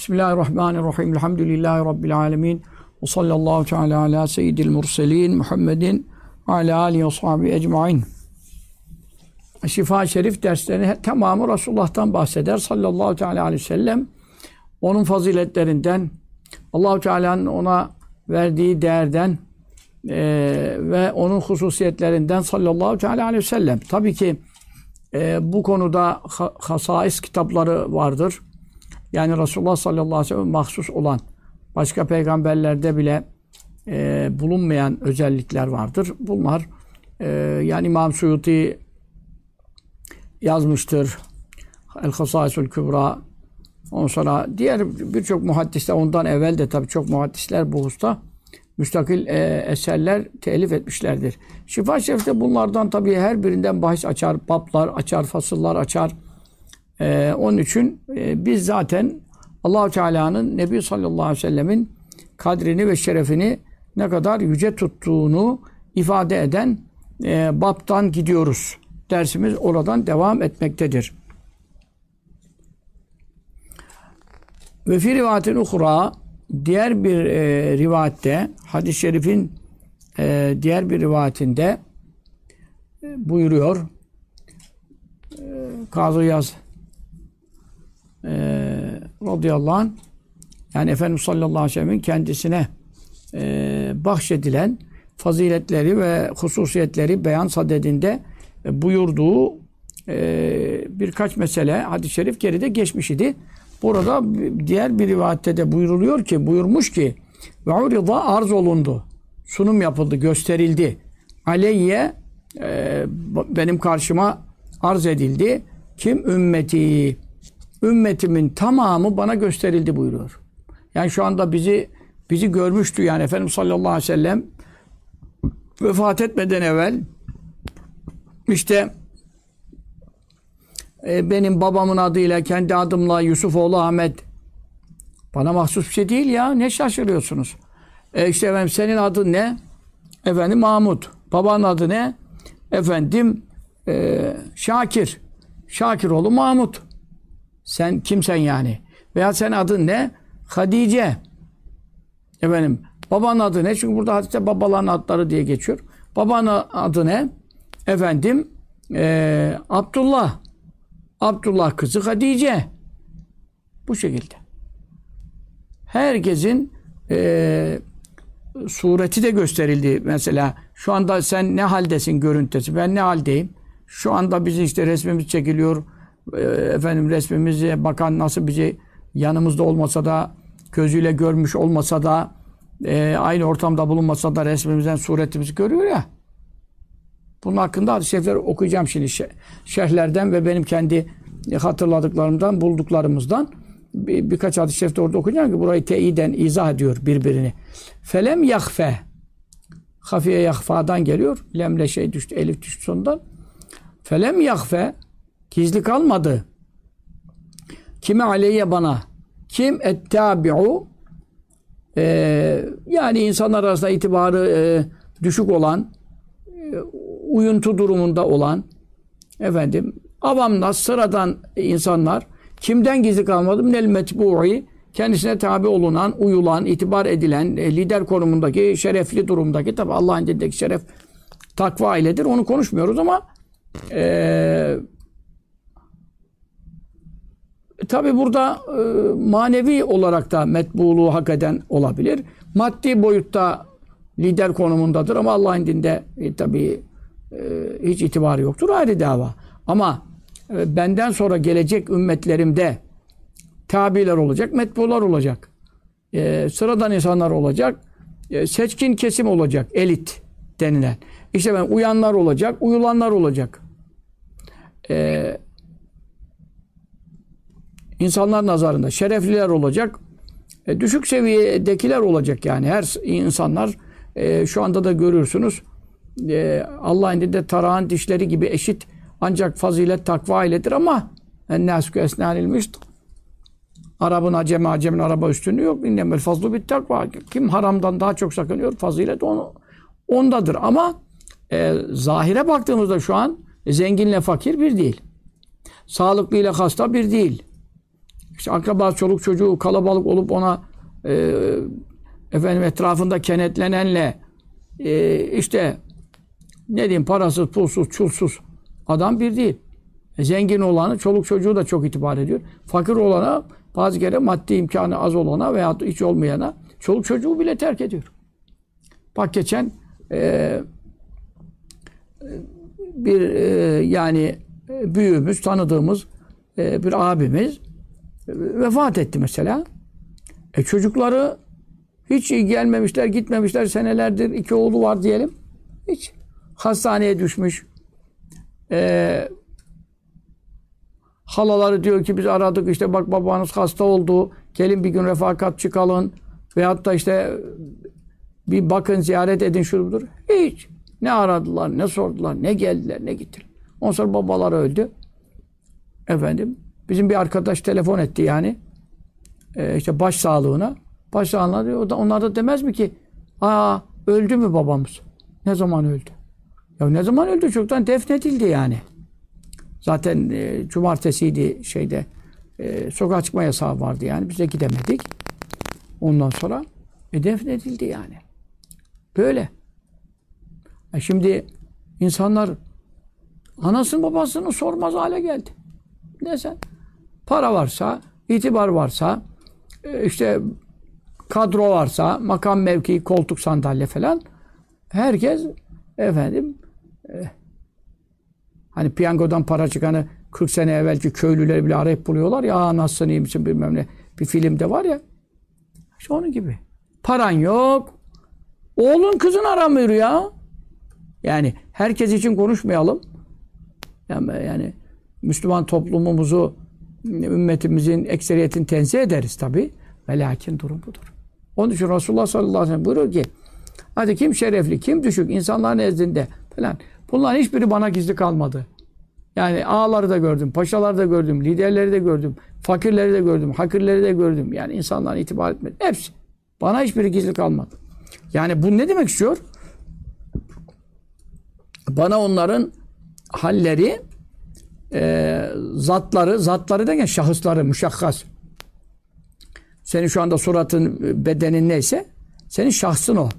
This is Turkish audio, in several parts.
Bismillahirrahmanirrahim. Elhamdülillahi Rabbil alemin. Ve sallallahu teala ala seyyidil murselin Muhammedin ve ala alihi ve sahbihi ecmain. Şifa-i Şerif derslerinin tamamı Resulullah'tan bahseder. Sallallahu teala aleyhi ve sellem. Onun faziletlerinden, Allah-u Teala'nın ona verdiği değerden ve onun hususiyetlerinden sallallahu teala aleyhi ve sellem. Tabii ki bu konuda hasais kitapları vardır. Yani Resulullah sallallahu aleyhi ve sellem mahsus olan, başka peygamberlerde bile bulunmayan özellikler vardır. Bunlar yani İmam Suyuti yazmıştır. El-Hasaisul Kübra. Ondan sonra diğer birçok muhaddisler, ondan evvel de tabii çok muhaddisler bu hususta müstakil eserler telif etmişlerdir. Şifa-i Şerif'te bunlardan tabii her birinden bahis açar, bablar açar, fasıllar açar. Onun için biz zaten Allah-u Teala'nın Nebi sallallahu aleyhi ve sellemin kadrini ve şerefini ne kadar yüce tuttuğunu ifade eden babtan gidiyoruz. Dersimiz oradan devam etmektedir. Ve fi rivayetin uhra, diğer bir rivayette, hadis-i şerifin diğer bir rivayetinde buyuruyor. Kazı Yaz radıyallahu anh, yani Efendimiz sallallahu aleyhi ve sellem'in kendisine bahşedilen faziletleri ve hususiyetleri beyan sadedinde buyurduğu birkaç mesele hadis-i şerif geride geçmiş idi. Burada diğer bir rivayette de buyurmuş ki ve urida arz olundu. Sunum yapıldı, gösterildi. Aleyye benim karşıma arz edildi. Kim? Ümmeti. Ümmetimin tamamı bana gösterildi buyuruyor. Yani şu anda bizi görmüştü yani Efendimiz sallallahu aleyhi ve sellem vefat etmeden evvel işte benim babamın adıyla, kendi adımla Yusufoğlu Ahmet. Bana mahsus bir şey değil ya. Ne şaşırıyorsunuz? İşte efendim senin adın ne? Efendim Mahmut. Babanın adı ne? Efendim Şakir. Şakiroğlu Mahmut. Sen kimsen yani? Veya senin adın ne? Hadice. Efendim babanın adı ne? Çünkü burada hadiste babaların adları diye geçiyor. Babanın adı ne? Efendim Abdullah. Abdullah kızı Hadice. Bu şekilde. Herkesin sureti de gösterildi. Mesela şu anda sen ne haldesin görüntüsü. Ben ne haldeyim? Şu anda bizi işte resmimiz çekiliyor. Efendim resmimize bakan nasıl bizi yanımızda olmasa da gözüyle görmüş olmasa da aynı ortamda bulunmasa da resmimizden suretimizi görüyor ya. Bunun hakkında hadis-i şerifleri okuyacağım şimdi şerhlerden ve benim kendi hatırladıklarımdan, bulduklarımızdan birkaç hadis-i şerifte orada okuyacağım ki burayı teyiden izah ediyor birbirini. Felem yahfe, hafiye yahfadan geliyor. Lemle şey düştü, elif düştü sonundan. Felem yahfe, gizli kalmadı. Kime aleyye bana? Kim ettabi'u? Yani insanlar arasında itibarı düşük olan, uyuntu durumunda olan, efendim, avamlar, sıradan insanlar, kimden gizli kalmadı? Minel metbu'i, kendisine tabi olunan, uyulan, itibar edilen, lider konumundaki, şerefli durumdaki, tabi Allah'ın dinindeki şeref, takva iledir. Onu konuşmuyoruz ama tabi burada manevi olarak da metbuluğu hak eden olabilir. Maddi boyutta lider konumundadır ama Allah'ın dinde tabi hiç itibarı yoktur. Ayrı dava. Ama benden sonra gelecek ümmetlerimde tabiler olacak, metbular olacak. Sıradan insanlar olacak. Seçkin kesim olacak. Elit denilen. İşte uyanlar olacak, uyulanlar olacak. İnsanlar nazarında şerefliler olacak. Düşük seviyedekiler olacak yani. Her insanlar şu anda da görürsünüz. Allah'ın dinde tarağın dişleri gibi eşit. Ancak fazilet takva iledir ama ennâsükü esnânilmişt. Arap'ın acemin araba üstünlüğü yok. İnnemel fazlu bit takva. Kim haramdan daha çok sakınıyor? Fazilet ondadır. Ama zahire baktığımızda şu an zenginle fakir bir değil. Sağlıklıyla hasta bir değil. İşte akraba, çoluk çocuğu kalabalık olup ona etrafında kenetlenenle işte ne diyeyim parasız, pulsuz, çulsuz adam bir değil. Zengin olanı çoluk çocuğu da çok itibar ediyor. Fakir olana bazı kere maddi imkanı az olana veya hiç olmayana çoluk çocuğu bile terk ediyor. Bak geçen bir yani büyüğümüz, tanıdığımız bir abimiz vefat etti mesela. Çocukları hiç gelmemişler, gitmemişler senelerdir. 2 oğlu var diyelim. Hiç. Hastaneye düşmüş. Halaları diyor ki biz aradık işte bak babanız hasta oldu. Gelin bir gün refakat çıkalım. Veyahut da işte bir bakın ziyaret edin şudur. Hiç. Ne aradılar, ne sordular, ne geldiler, ne gittiler. Ondan sonra babaları öldü. Bizim bir arkadaş telefon etti yani. İşte baş sağlığına. Baş sağlığına diyor. Onlar da demez mi ki öldü mü babamız? Ne zaman öldü? Ya ne zaman öldü? Çoktan defnedildi yani. Zaten cumartesiydi sokağa çıkma yasağı vardı yani. Biz de gidemedik. Ondan sonra defnedildi yani. Böyle. Şimdi insanlar anasını babasını sormaz hale geldi. Ne sen? Para varsa, itibar varsa, işte kadro varsa, makam mevki, koltuk, sandalye falan herkes hani piyangodan para çıkanı 40 sene evvelki köylüleri bile arayıp buluyorlar ya nasılsın iyi misin bilmem ne. Bir filmde var ya. İşte onun gibi. Paran yok. Oğlun kızın aramıyor ya. Yani herkes için konuşmayalım. Yani Müslüman toplumumuzu, ümmetimizin ekseriyetini tenzih ederiz tabi. Ve lakin durum budur. Onun için Resulullah sallallahu aleyhi ve sellem buyuruyor ki hadi kim şerefli, kim düşük insanların nezdinde falan. Bunların hiçbiri bana gizli kalmadı. Yani ağaları da gördüm, paşaları da gördüm, liderleri de gördüm, fakirleri de gördüm, hakirleri de gördüm. Yani insanların itibar etmedi. Hepsi. Bana hiçbiri gizli kalmadı. Yani bu ne demek istiyor? Bana onların halleri, zatları derken şahısları, müşahhas. Senin şu anda suratın, bedenin neyse, senin şahsın o.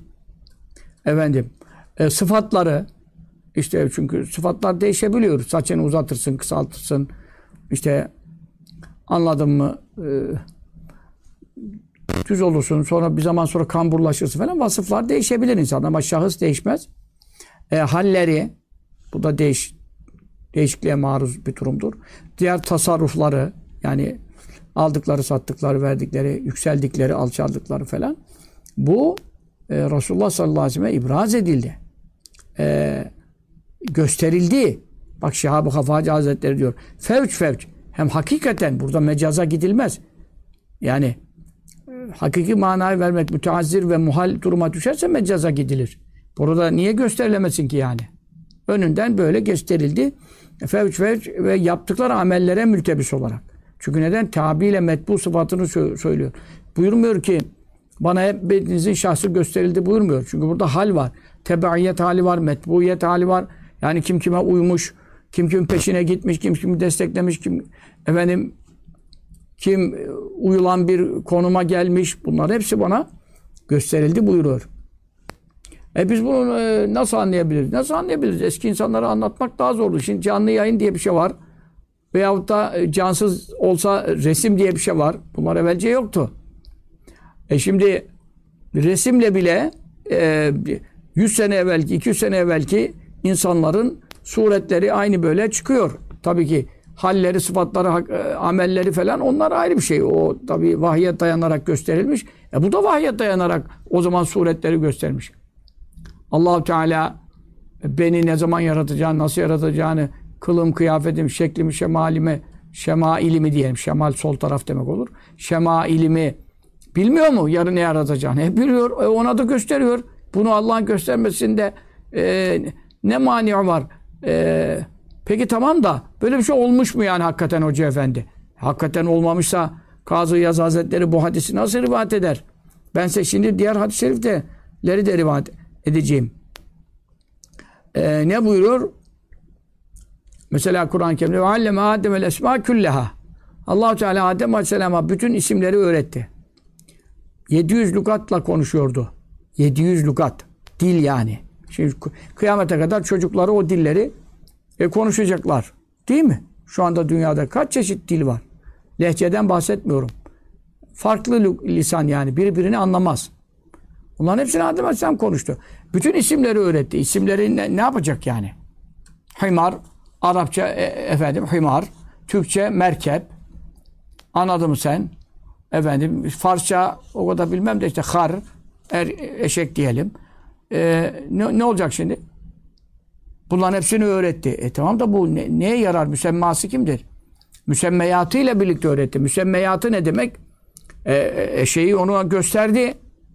Sıfatları, işte çünkü sıfatlar değişebiliyor. Saçını uzatırsın, kısaltırsın. İşte anladın mı? Düz olursun. Sonra bir zaman sonra kamburlaşırsın falan. Vasıflar değişebilir insan ama şahıs değişmez. Halleri, bu da değişikliğe maruz bir durumdur. Diğer tasarrufları, yani aldıkları, sattıkları, verdikleri, yükseldikleri, alçaldıkları falan. Bu Resulullah sallallahu aleyhi ve sellem ibraz edildi. Gösterildi. Bak Şihab-ı Hafacı Hazretleri diyor. Fevç. Hem hakikaten burada mecaza gidilmez. Yani hakiki manayı vermek müteazzir ve muhal duruma düşerse mecaza gidilir. Burada niye gösterilemesin ki yani? Önünden böyle gösterildi. Fevç ve yaptıkları amellere mültebis olarak. Çünkü neden? Tabiyle metbu sıfatını söylüyor. Buyurmuyor ki bana hepinizin şahsı gösterildi buyurmuyor. Çünkü burada hal var. Tebaiyet hali var, metbuiyet hali var. Yani kim kime uymuş, kim kimin peşine gitmiş, kim kimi desteklemiş, kim uyulan bir konuma gelmiş. Bunlar hepsi bana gösterildi buyuruyor. Biz bunu nasıl anlayabiliriz? Nasıl anlayabiliriz? Eski insanlara anlatmak daha zordu. Şimdi canlı yayın diye bir şey var. Veyahut da cansız olsa resim diye bir şey var. Bunlar evvelce yoktu. Şimdi resimle bile 100 sene evvelki, 200 sene evvelki insanların suretleri aynı böyle çıkıyor. Tabii ki halleri, sıfatları, amelleri falan onlar ayrı bir şey. O tabii vahye dayanarak gösterilmiş. Bu da vahye dayanarak o zaman suretleri göstermiş. Allah-u Teala beni ne zaman yaratacağını, nasıl yaratacağını, kılım, kıyafetim, şeklimi, şemailimi diyelim. Şemal sol taraf demek olur. Şemailimi bilmiyor mu yarın ne yaratacağını? Biliyor. Ona da gösteriyor. Bunu Allah'ın göstermesinde ne mani var? Peki tamam da böyle bir şey olmuş mu yani hakikaten Hoca Efendi? Hakikaten olmamışsa Kazı Yaz Hazretleri bu hadisi nasıl rivayet eder? Ben size şimdi diğer hadis-i şerifleri de rivayet edeceğim. Ne buyuruyor? Mesela Kur'an-ı Kerim'de "Alleme Adem'el esma külleha." Allah-u Teala Adem Aleyhisselam'a bütün isimleri öğretti. 700 lügatla konuşuyordu. 700 lügat. Dil yani. Şimdi kıyamete kadar çocukları o dilleri konuşacaklar. Değil mi? Şu anda dünyada kaç çeşit dil var? Lehçeden bahsetmiyorum. Farklı lisan yani. Birbirini anlamaz. Bunların hepsini Adem Aleyhisselam konuştu. Bütün isimleri öğretti. İsimleri ne yapacak yani? Himar, Arapça himar, Türkçe merkep. Anladın mı sen? Farsça o kadar bilmem de işte har, eşek diyelim. Ne olacak şimdi? Bunların hepsini öğretti. Tamam da bu neye yarar? Müsemması kimdir? Müsemmeyatı ile birlikte öğretti. Müsemmeyatı ne demek? Şeyi ona gösterdi.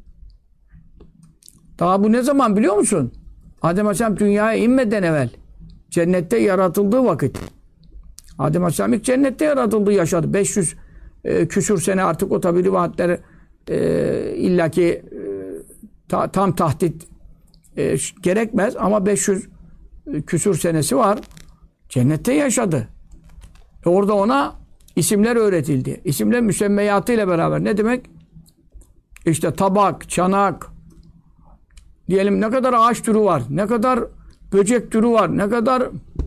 Daha bu ne zaman biliyor musun? Adem Aleyhisselam dünyaya inmeden evvel. Cennette yaratıldığı vakit. Adem Aleyhisselam ilk cennette yaratıldığı yaşadı. 500 küsur sene artık o tabi rivayetler illaki tam tahdit gerekmez ama 500 küsur senesi var. Cennette yaşadı. Orada ona isimler öğretildi. İsimler müsemmeyatı ile beraber. Ne demek? İşte tabak, çanak, diyelim ne kadar ağaç türü var, ne kadar böcek türü var, ne kadar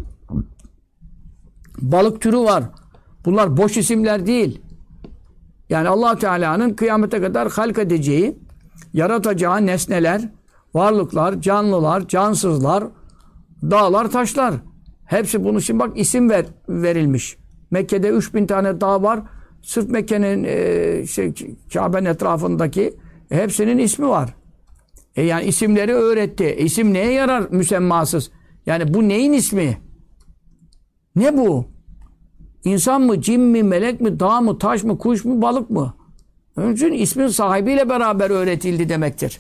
balık türü var. Bunlar boş isimler değil. Yani Allah Teala'nın kıyamete kadar halk edeceği, yaratacağı nesneler, varlıklar, canlılar, cansızlar, dağlar, taşlar. Hepsi bunun için bak isim verilmiş. Mekke'de 3000 tane dağ var. Sırf Mekke'nin Kabe'nin etrafındaki hepsinin ismi var. Yani isimleri öğretti. İsim neye yarar müsemmasız? Yani bu neyin ismi? Ne bu? İnsan mı, cin mi, melek mi, dağ mı, taş mı, kuş mu, balık mı? Onun için ismin sahibiyle beraber öğretildi demektir.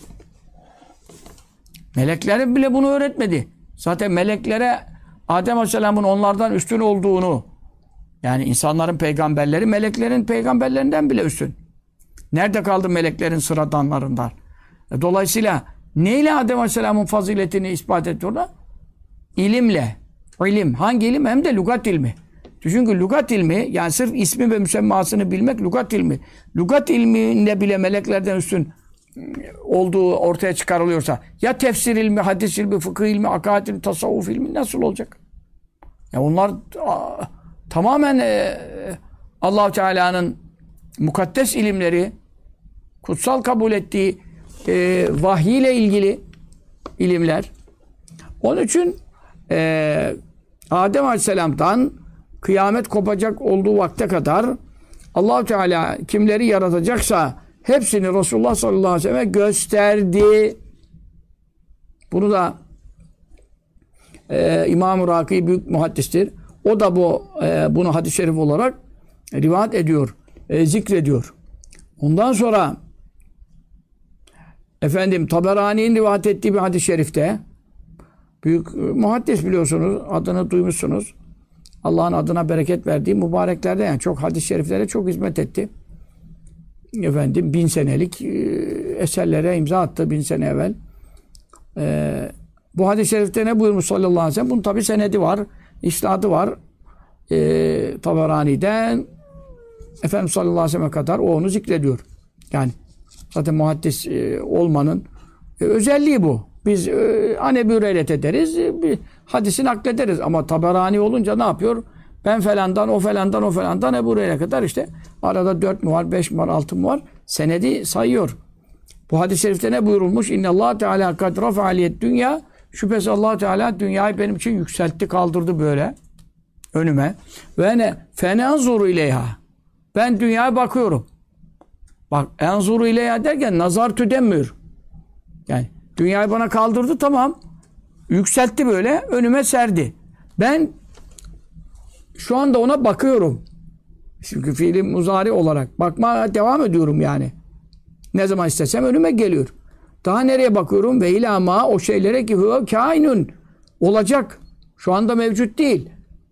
Meleklere bile bunu öğretmedi. Zaten meleklere Adem Aleyhisselam'ın onlardan üstün olduğunu, yani insanların peygamberleri meleklerin peygamberlerinden bile üstün. Nerede kaldı meleklerin sıradanlarından? Dolayısıyla neyle Adem Aleyhisselam'ın faziletini ispat etti orada? İlimle. İlim. Hangi ilim? Hem de lügat ilmi. Çünkü lügat ilmi, yani sırf ismi ve müsemmasını bilmek lügat ilmi. Lügat ilminde bile meleklerden üstün olduğu ortaya çıkarılıyorsa ya tefsir ilmi, hadis ilmi, fıkıh ilmi, akaid ilmi, tasavvuf ilmi nasıl olacak? Ya onlar tamamen Allah-u Teala'nın mukaddes ilimleri, kutsal kabul ettiği vahiy ile ilgili ilimler. Onun için Adem Aleyhisselam'dan kıyamet kopacak olduğu vakte kadar Allah-u Teala kimleri yaratacaksa hepsini Resulullah sallallahu aleyhi ve sellem gösterdi. Bunu da İmam-ı Raki büyük muhaddistir. O da bunu hadis-i şerif olarak rivayet ediyor, zikrediyor. Ondan sonra Taberani'nin rivayet ettiği bir hadis-i şerifte büyük muhaddis biliyorsunuz, adını duymuşsunuz. Allah'ın adına bereket verdiği mübareklerden, yani çok hadis-i şeriflere çok hizmet etti. 1000 senelik eserlere imza attı 1000 sene evvel. Bu hadis-i şerifte ne buyurmuş sallallahu aleyhi ve sellem? Bunun tabi senedi var, isnadı var. Taberani'den Efendimiz sallallahu aleyhi ve sellem'e kadar o onu zikrediyor. Yani zaten muhaddis olmanın özelliği bu. Biz Ebu Hureyre ederiz, hadisi naklederiz. Ama Taberani olunca ne yapıyor? Ben falandan, o falandan, o falandan Ebu Hureyre'ye kadar işte arada 4 mü var, 5 mi var, 6 mı var? Senedi sayıyor. Bu hadis-i şerifte ne buyurulmuş? İnnallâhu Teâlâ kad rafa'aliyet dünya. Şüphesiz Allah Teala dünyayı benim için yükseltti, kaldırdı böyle önüme. Ve ne? Fenenzuru ileyha. Ben dünyaya bakıyorum. Bak, enzuru ileyha derken nazar tüdemmür. Yani dünyayı bana kaldırdı, tamam. Yükseltti böyle, önüme serdi. Ben şu anda ona bakıyorum. Çünkü fiili muzari olarak bakmaya devam ediyorum yani. Ne zaman istesem önüme geliyor. Daha nereye bakıyorum? Ve ilâmâ, o şeylere ki huve kâinun, olacak. Şu anda mevcut değil.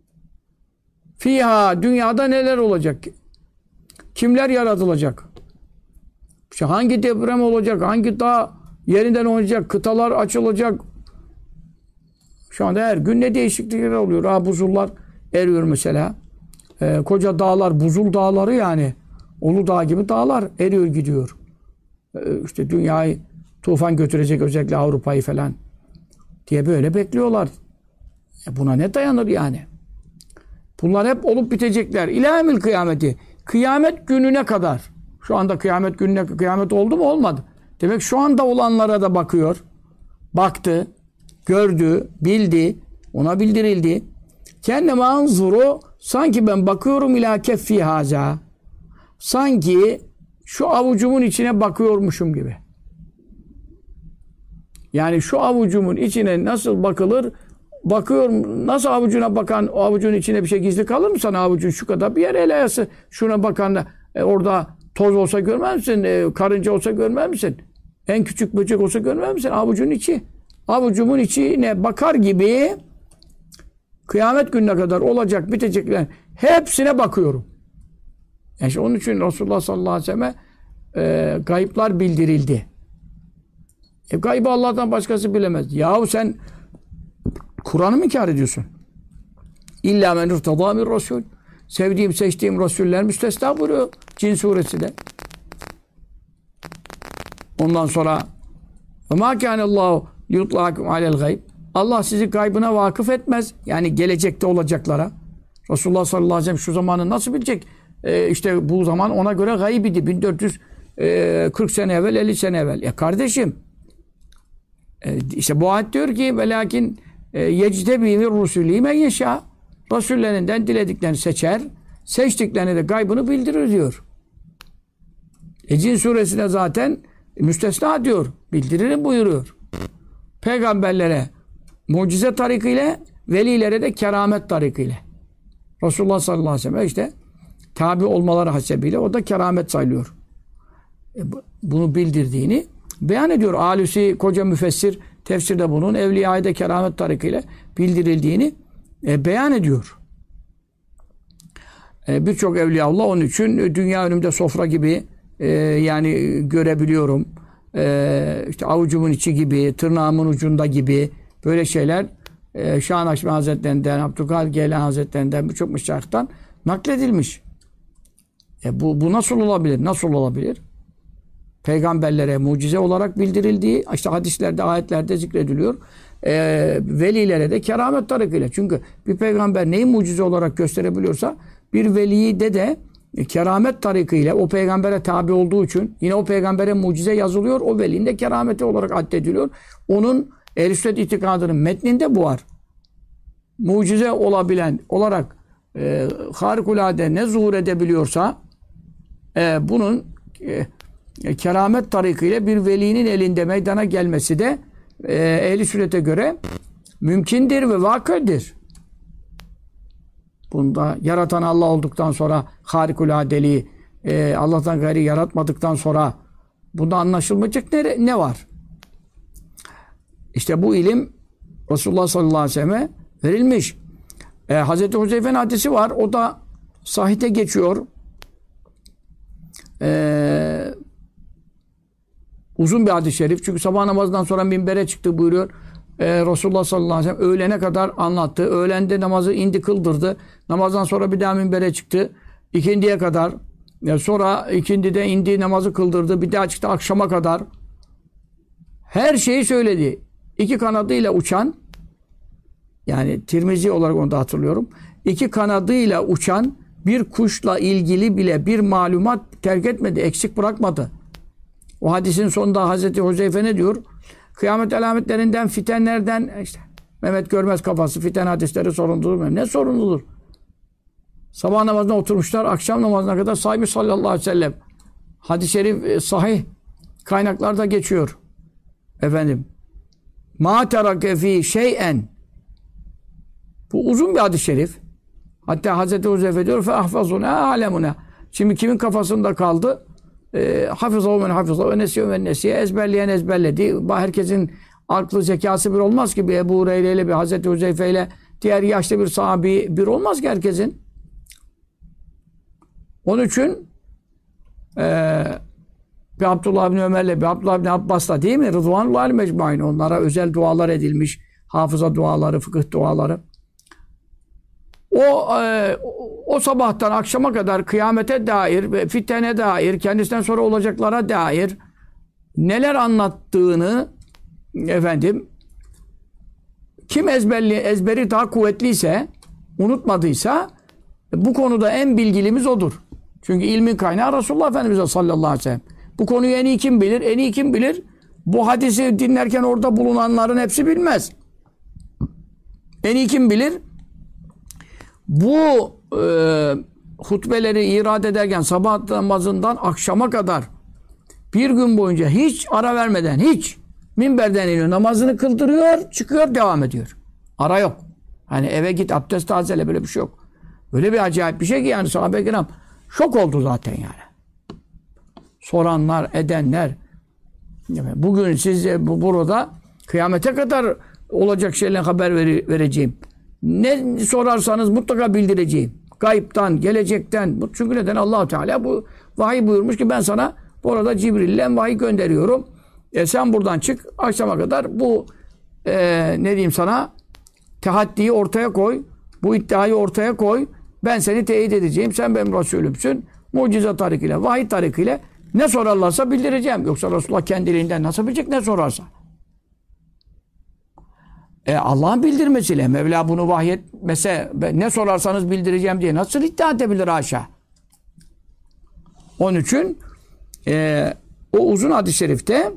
Fîhâ, dünyada neler olacak? Kimler yaratılacak? İşte hangi deprem olacak? Hangi dağ yerinden oynayacak? Kıtalar açılacak. Şu anda her gün ne değişiklikler oluyor? Buzullar eriyor mesela. Koca dağlar, buzul dağları yani. Uludağ gibi dağlar eriyor gidiyor. İşte dünyayı tufan götürecek, özellikle Avrupa'yı falan diye böyle bekliyorlar. Buna ne dayanır yani? Bunlar hep olup bitecekler. İlâ kıyameti. Kıyamet gününe kadar. Şu anda kıyamet gününe kıyamet oldu mu? Olmadı. Demek şu anda olanlara da bakıyor. Baktı, gördü, bildi, ona bildirildi. Kendime anzuru, sanki ben bakıyorum ilâ keffi hâzâ. Sanki şu avucumun içine bakıyormuşum gibi. Yani şu avucumun içine nasıl bakılır? Bakıyorum, nasıl avucuna bakan, o avucun içine bir şey gizli kalır mı sana? Avucun şu kadar bir yer, el ayası. Şuna bakan da orada toz olsa görmez misin? Karınca olsa görmez misin? En küçük böcek olsa görmez misin? Avucun içi. Avucumun içine bakar gibi kıyamet gününe kadar olacak, bitecekler hepsine bakıyorum. Yani işte onun için Resulullah sallallahu aleyhi ve selleme gayıplar bildirildi. Gaybı Allah'tan başkası bilemez. Yahu sen Kur'an'ı mı inkar ediyorsun? İllâ men irtadâ min rasûl. Sevdiğim, seçtiğim Resuller müstesna buyuruyor Cin suresinde. Ondan sonra وَمَا كَانَ اللّٰهُ لِيُطْلَعَكُمْ عَلَى الْغَيْبِ. Allah sizi gaybına vakıf etmez. Yani gelecekte olacaklara. Resulullah sallallahu aleyhi ve sellem şu zamanı nasıl bilecek? İşte bu zaman ona göre gayb idi. 1440 sene evvel, 50 sene evvel. Kardeşim, işte bu ayet diyor ki velakin yectebi min rusulî men yeşâ. Resullerinden dilediklerini seçer, seçtiklerini de gaybını bildirir diyor. Cin suresinde zaten müstesna diyor. Bildiririm buyuruyor. Peygamberlere mucize tarikiyle, velilere de keramet tarikiyle. Resulullah sallallahu aleyhi ve sellem işte tabi olmaları hasebiyle o da keramet sayılıyor. Bunu bildirdiğini beyan ediyor. Alusi koca müfessir tefsirde bunun evliyayı da keramet tarikiyle bildirildiğini beyan ediyor. Birçok evliyaullah onun için dünya önümde sofra gibi yani görebiliyorum. İşte avucumun içi gibi, tırnağımın ucunda gibi böyle şeyler Şah Nakşibendi Hazretlerinden, Abdülkadir Geylani Hazretlerinden birçok müşayihten nakledilmiş. Bu nasıl olabilir? Nasıl olabilir? Peygamberlere mucize olarak bildirildiği, işte hadislerde, ayetlerde zikrediliyor. Velilere de keramet tarikiyle. Çünkü bir peygamber neyi mucize olarak gösterebiliyorsa bir veliyi de keramet tarikiyle o peygambere tabi olduğu için yine o peygambere mucize yazılıyor. O velinin de kerameti olarak addediliyor. Onun Ehl-i Sünnet itikadının metninde bu var. Mucize olabilen olarak harikulade ne zuhur edebiliyorsa bunun keramet tarikiyle bir velinin elinde meydana gelmesi de Ehl-i Sünnet'e göre mümkündür ve vakıdır. Bunda yaratan Allah olduktan sonra harikuladeliği Allah'tan gayri yaratmadıktan sonra bunda anlaşılmayacak ne var? İşte bu ilim Resulullah sallallahu aleyhi ve selleme verilmiş. Hazreti Huzeyfe'nin hadisi var. O da sahihte geçiyor. Uzun bir hadis-i şerif. Çünkü sabah namazından sonra minbere çıktı buyuruyor. Resulullah sallallahu aleyhi ve sellem öğlene kadar anlattı. Öğlende namazı indi kıldırdı. Namazdan sonra bir daha minbere çıktı. İkindiye kadar. Sonra ikindide indi namazı kıldırdı. Bir daha çıktı akşama kadar. Her şeyi söyledi. İki kanadıyla uçan, yani Tirmizi olarak onu da hatırlıyorum. İki kanadıyla uçan bir kuşla ilgili bile bir malumat terk etmedi, eksik bırakmadı. O hadisin sonunda Hazreti Huzeyfe ne diyor? Kıyamet alametlerinden, fitenlerden, işte Mehmet Görmez kafası, fiten hadisleri sorumludur mu? Ne sorumludur? Sabah namazına oturmuşlar, akşam namazına kadar sahibi sallallahu aleyhi ve sellem. Hadis-i şerif sahih kaynaklarda geçiyor. Efendim, ma terake fi şey'en. Bu uzun bir hadis-i şerif. Hatta Hazreti Huzeyfe diyor fe ahfazuna alemuna. Şimdi kimin kafasında kaldı? Hafızahu men hafızahu ve nesiye ve nesiye. Ezberleyen ezberledi. Herkesin aklı zekası bir olmaz ki. Bir Ebu Hureyre ile bir Hazreti Huzeyfe ile diğer yaşlı bir sahabi bir olmaz ki herkesin. Onun için bir Abdullah bin Ömer'le bir Abdullah bin Abbas'la değil mi? Rıdvanullahi mecmain. Onlara özel dualar edilmiş. Hafıza duaları, fıkıh duaları. O sabahtan akşama kadar kıyamete dair ve fitene dair, kendisinden sonra olacaklara dair neler anlattığını efendim kim ezberi daha kuvvetliyse, unutmadıysa bu konuda en bilgilimiz odur. Çünkü ilmin kaynağı Resulullah Efendimiz sallallahu aleyhi ve sellem. Bu konuyu en iyi kim bilir? En iyi kim bilir? Bu hadisi dinlerken orada bulunanların hepsi bilmez. En iyi kim bilir? Bu hutbeleri irad ederken sabah namazından akşama kadar bir gün boyunca hiç ara vermeden, hiç minberden iniyor, namazını kıldırıyor, çıkıyor, devam ediyor. Ara yok. Hani eve git, abdest tazele, böyle bir şey yok. Öyle bir acayip bir şey ki yani sahabe-i kiram şok oldu zaten yani. Soranlar, edenler. Bugün size burada kıyamete kadar olacak şeylerden haber vereceğim. Ne sorarsanız mutlaka bildireceğim. Gayiptan, gelecekten. Çünkü neden? Allah-u Teala bu vahiy buyurmuş ki ben sana bu arada Cibril'le vahiy gönderiyorum. Sen buradan çık, akşama kadar bu ne diyeyim sana, tehaddiyi ortaya koy. Bu iddiayı ortaya koy. Ben seni teyit edeceğim. Sen benim Resulümsün. Mucize tarikiyle, vahiy tarikiyle ne sorarlarsa bildireceğim. Yoksa Resulullah kendiliğinden nasıl bilecek ne sorarsa? Allah'ın bildirmesiyle. Mevla bunu vahyetmese ne sorarsanız bildireceğim diye nasıl iddia edebilir haşa? Onun için o uzun hadis-i şerifte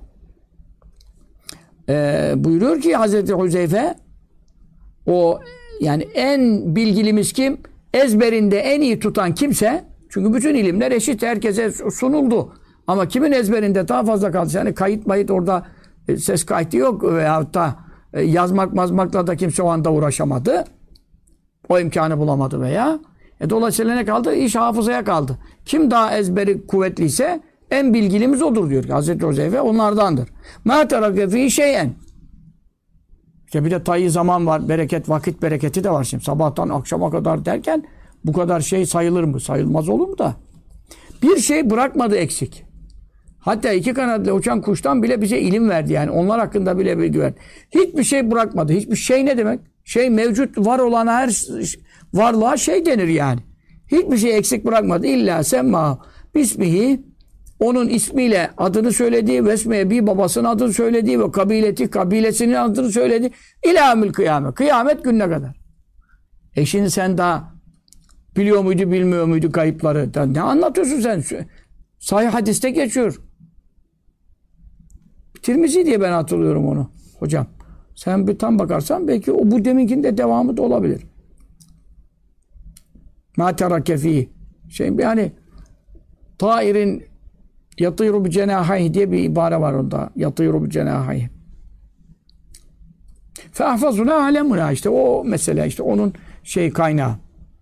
buyuruyor ki Hazreti Huzeyfe, o yani en bilgilimiz kim? Ezberinde en iyi tutan kimse, çünkü bütün ilimler eşit, herkese sunuldu. Ama kimin ezberinde daha fazla kaldı? Yani kayıt orada ses kaydı yok veyahut da yazmakla da kimse o anda uğraşamadı. O imkanı bulamadı veya. Dolayısıyla ne kaldı? İş hafızaya kaldı. Kim daha ezberi kuvvetliyse en bilgilimiz odur diyor ki Hazreti Huzeyfe onlardandır. مَا تَرَكَ ف۪ي şeyen. İşte bir de tayyi zaman var. Bereket, vakit bereketi de var şimdi. Sabahtan akşama kadar derken bu kadar şey sayılır mı? Sayılmaz olur mu da? Bir şey bırakmadı eksik. Hatta iki kanatlı uçan kuştan bile bize ilim verdi yani. Onlar hakkında bile bilgi verdi. Hiçbir şey bırakmadı. Hiçbir şey ne demek? Şey mevcut, var olan her varlığa şey denir yani. Hiçbir şey eksik bırakmadı. İlla semma bismihi, onun ismiyle adını söylediği, vesmeye bir babasının adını söylediği ve kabilesinin adını söylediği ilâmül kıyamet. Kıyamet gününe kadar. Şimdi sen daha biliyor muydu, bilmiyor muydu kayıpları? Ne anlatıyorsun sen? Sahih hadiste geçiyor. Tirmizi diye ben hatırlıyorum onu hocam. Sen bir tam bakarsan belki o bu deminkinde devamı da olabilir. مَا تَرَكَ ف۪ي yani tairin yatîru bi cenâhayh diye bir ibare var onda. Yatîru bi cenâhayh. فَاَحْفَظُنَا عَلَمُنَا işte o mesele, işte onun kaynağı.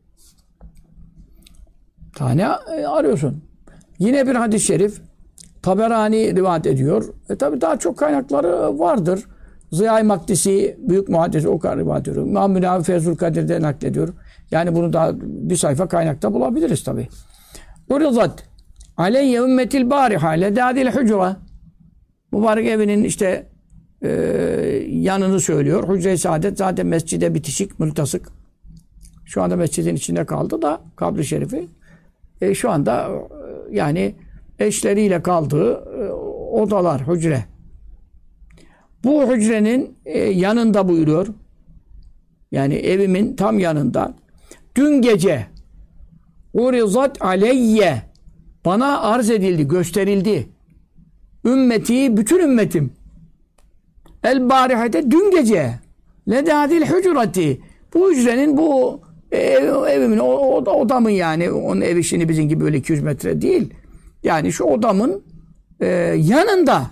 Tane arıyorsun. Yine bir hadis-i şerif Taberani rivayet ediyor. Tabi daha çok kaynakları vardır. Ziya-i Makdisi, büyük muhaddis o kadar rivayet ediyor. İmam Münavi Feyzul Kadir'de naklediyor. Yani bunu daha bir sayfa kaynakta bulabiliriz tabi. Urizat aleyye ümmetil bariha ledâdil hucra. Mübarek evinin işte yanını söylüyor. Hücre-i Saadet zaten mescide bitişik, mültasık. Şu anda mescidin içinde kaldı da kabri şerifi. Şu anda yani eşleriyle kaldığı odalar, hücre. Bu hücrenin yanında buyuruyor. Yani evimin tam yanında. Dün gece urizat aleyye, bana arz edildi, gösterildi. Ümmeti, bütün ümmetim. El barihate, dün gece. Ledâdil hücrati. Bu hücrenin, bu evimin, odamın yani, onun ev işini bizim gibi böyle 200 metre değil. Yani şu odamın yanında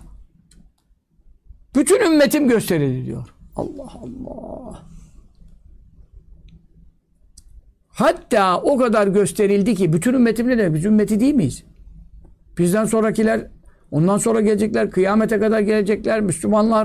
bütün ümmetim gösterildi diyor. Allah Allah. Hatta o kadar gösterildi ki bütün ümmetim ne demek? Biz ümmeti değil miyiz? Bizden sonrakiler, ondan sonra gelecekler, kıyamete kadar gelecekler, Müslümanlar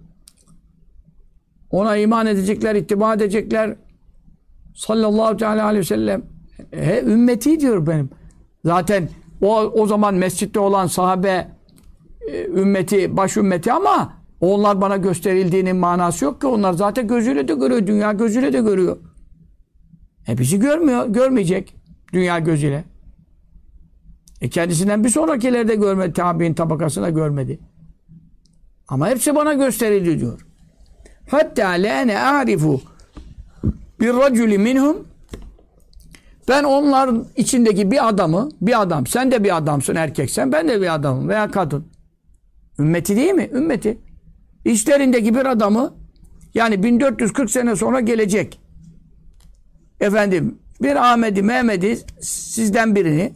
ona iman edecekler, ittiba edecekler. Sallallahu teala aleyhi ve sellem. Ümmeti diyor benim. Zaten o zaman mescitte olan sahabe ümmeti, baş ümmeti, ama onlar bana gösterildiğinin manası yok ki. Onlar zaten gözüyle de görüyor. Dünya gözüyle de görüyor. Bizi görmüyor, görmeyecek dünya gözüyle. Kendisinden bir sonrakileri de görmedi, tabi'in tabakasına görmedi. Ama hepsi bana gösterildi diyor. Hatta lene a'rifu bir raculi minhum, ben onların içindeki bir adam, sen de bir adamsın, erkeksen, ben de bir adamım veya kadın. Ümmeti değil mi? Ümmeti. İçlerindeki bir adamı, yani 1440 sene sonra gelecek. Efendim, bir Ahmet'i, Mehmet'i, sizden birini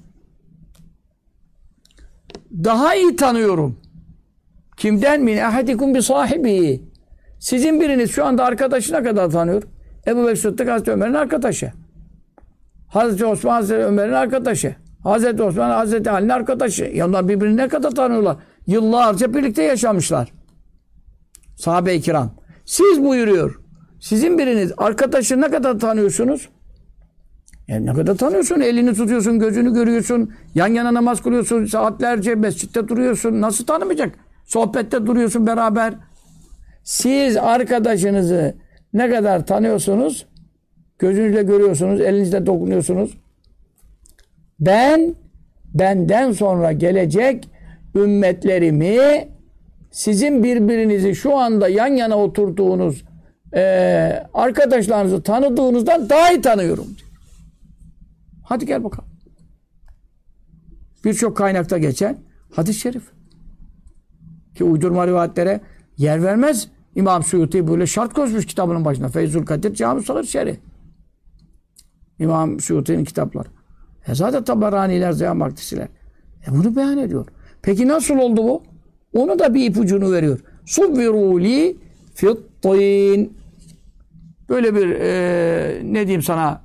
daha iyi tanıyorum. Kimden? Min ahadikum bi sahibi. Sizin biriniz şu anda arkadaşına kadar tanıyor. Ebu Bekir Sıddık Hazreti Ömer'in arkadaşı. Hazreti Osman Hazreti Ömer'in arkadaşı. Hazreti Osman Hazreti Ali'nin arkadaşı. Onlar birbirini ne kadar tanıyorlar? Yıllarca birlikte yaşamışlar. Sahabe-i kiram. Siz buyuruyor. Sizin biriniz arkadaşı ne kadar tanıyorsunuz? Ne kadar tanıyorsun? Elini tutuyorsun, gözünü görüyorsun. Yan yana namaz kılıyorsun. Saatlerce mescitte duruyorsun. Nasıl tanımayacak? Sohbette duruyorsun beraber. Siz arkadaşınızı ne kadar tanıyorsunuz? Gözünüzle görüyorsunuz, elinizle dokunuyorsunuz. Benden sonra gelecek ümmetlerimi sizin birbirinizi şu anda yan yana oturduğunuz arkadaşlarınızı tanıdığınızdan daha iyi tanıyorum. Hadi gel bakalım. Birçok kaynakta geçen hadis-i şerif. Ki uydurma rivayetlere yer vermez. İmam Suyuti böyle şart koşmuş kitabının başına. Feyzul Kadir Cami Salat Şerif. İmam Suyuti'nin kitapları. Zaten Tabaraniler, Ziya Maktisiler. Bunu beyan ediyor. Peki nasıl oldu bu? Onu da bir ipucunu veriyor. Subviruli fittin. Böyle bir ne diyeyim sana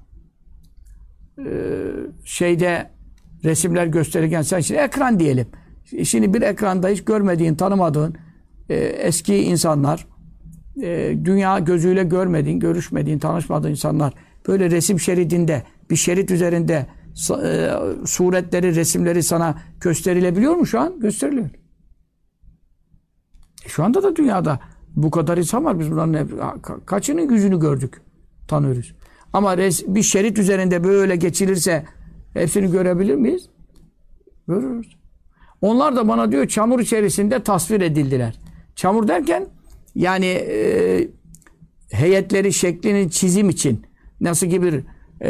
şeyde resimler gösterirken sen şimdi ekran diyelim. Şimdi bir ekranda hiç görmediğin, tanımadığın eski insanlar, dünya gözüyle görmediğin, görüşmediğin, tanışmadığın insanlar böyle resim şeridinde, bir şerit üzerinde suretleri, resimleri sana gösterilebiliyor mu şu an? Gösteriliyor. Şu anda da dünyada bu kadar insan var. Biz bunların kaçının yüzünü gördük, tanıyoruz. Ama bir şerit üzerinde böyle geçilirse hepsini görebilir miyiz? Görürüz. Onlar da bana diyor çamur içerisinde tasvir edildiler. Çamur derken yani heyetleri şeklini çizim için nasıl ki bir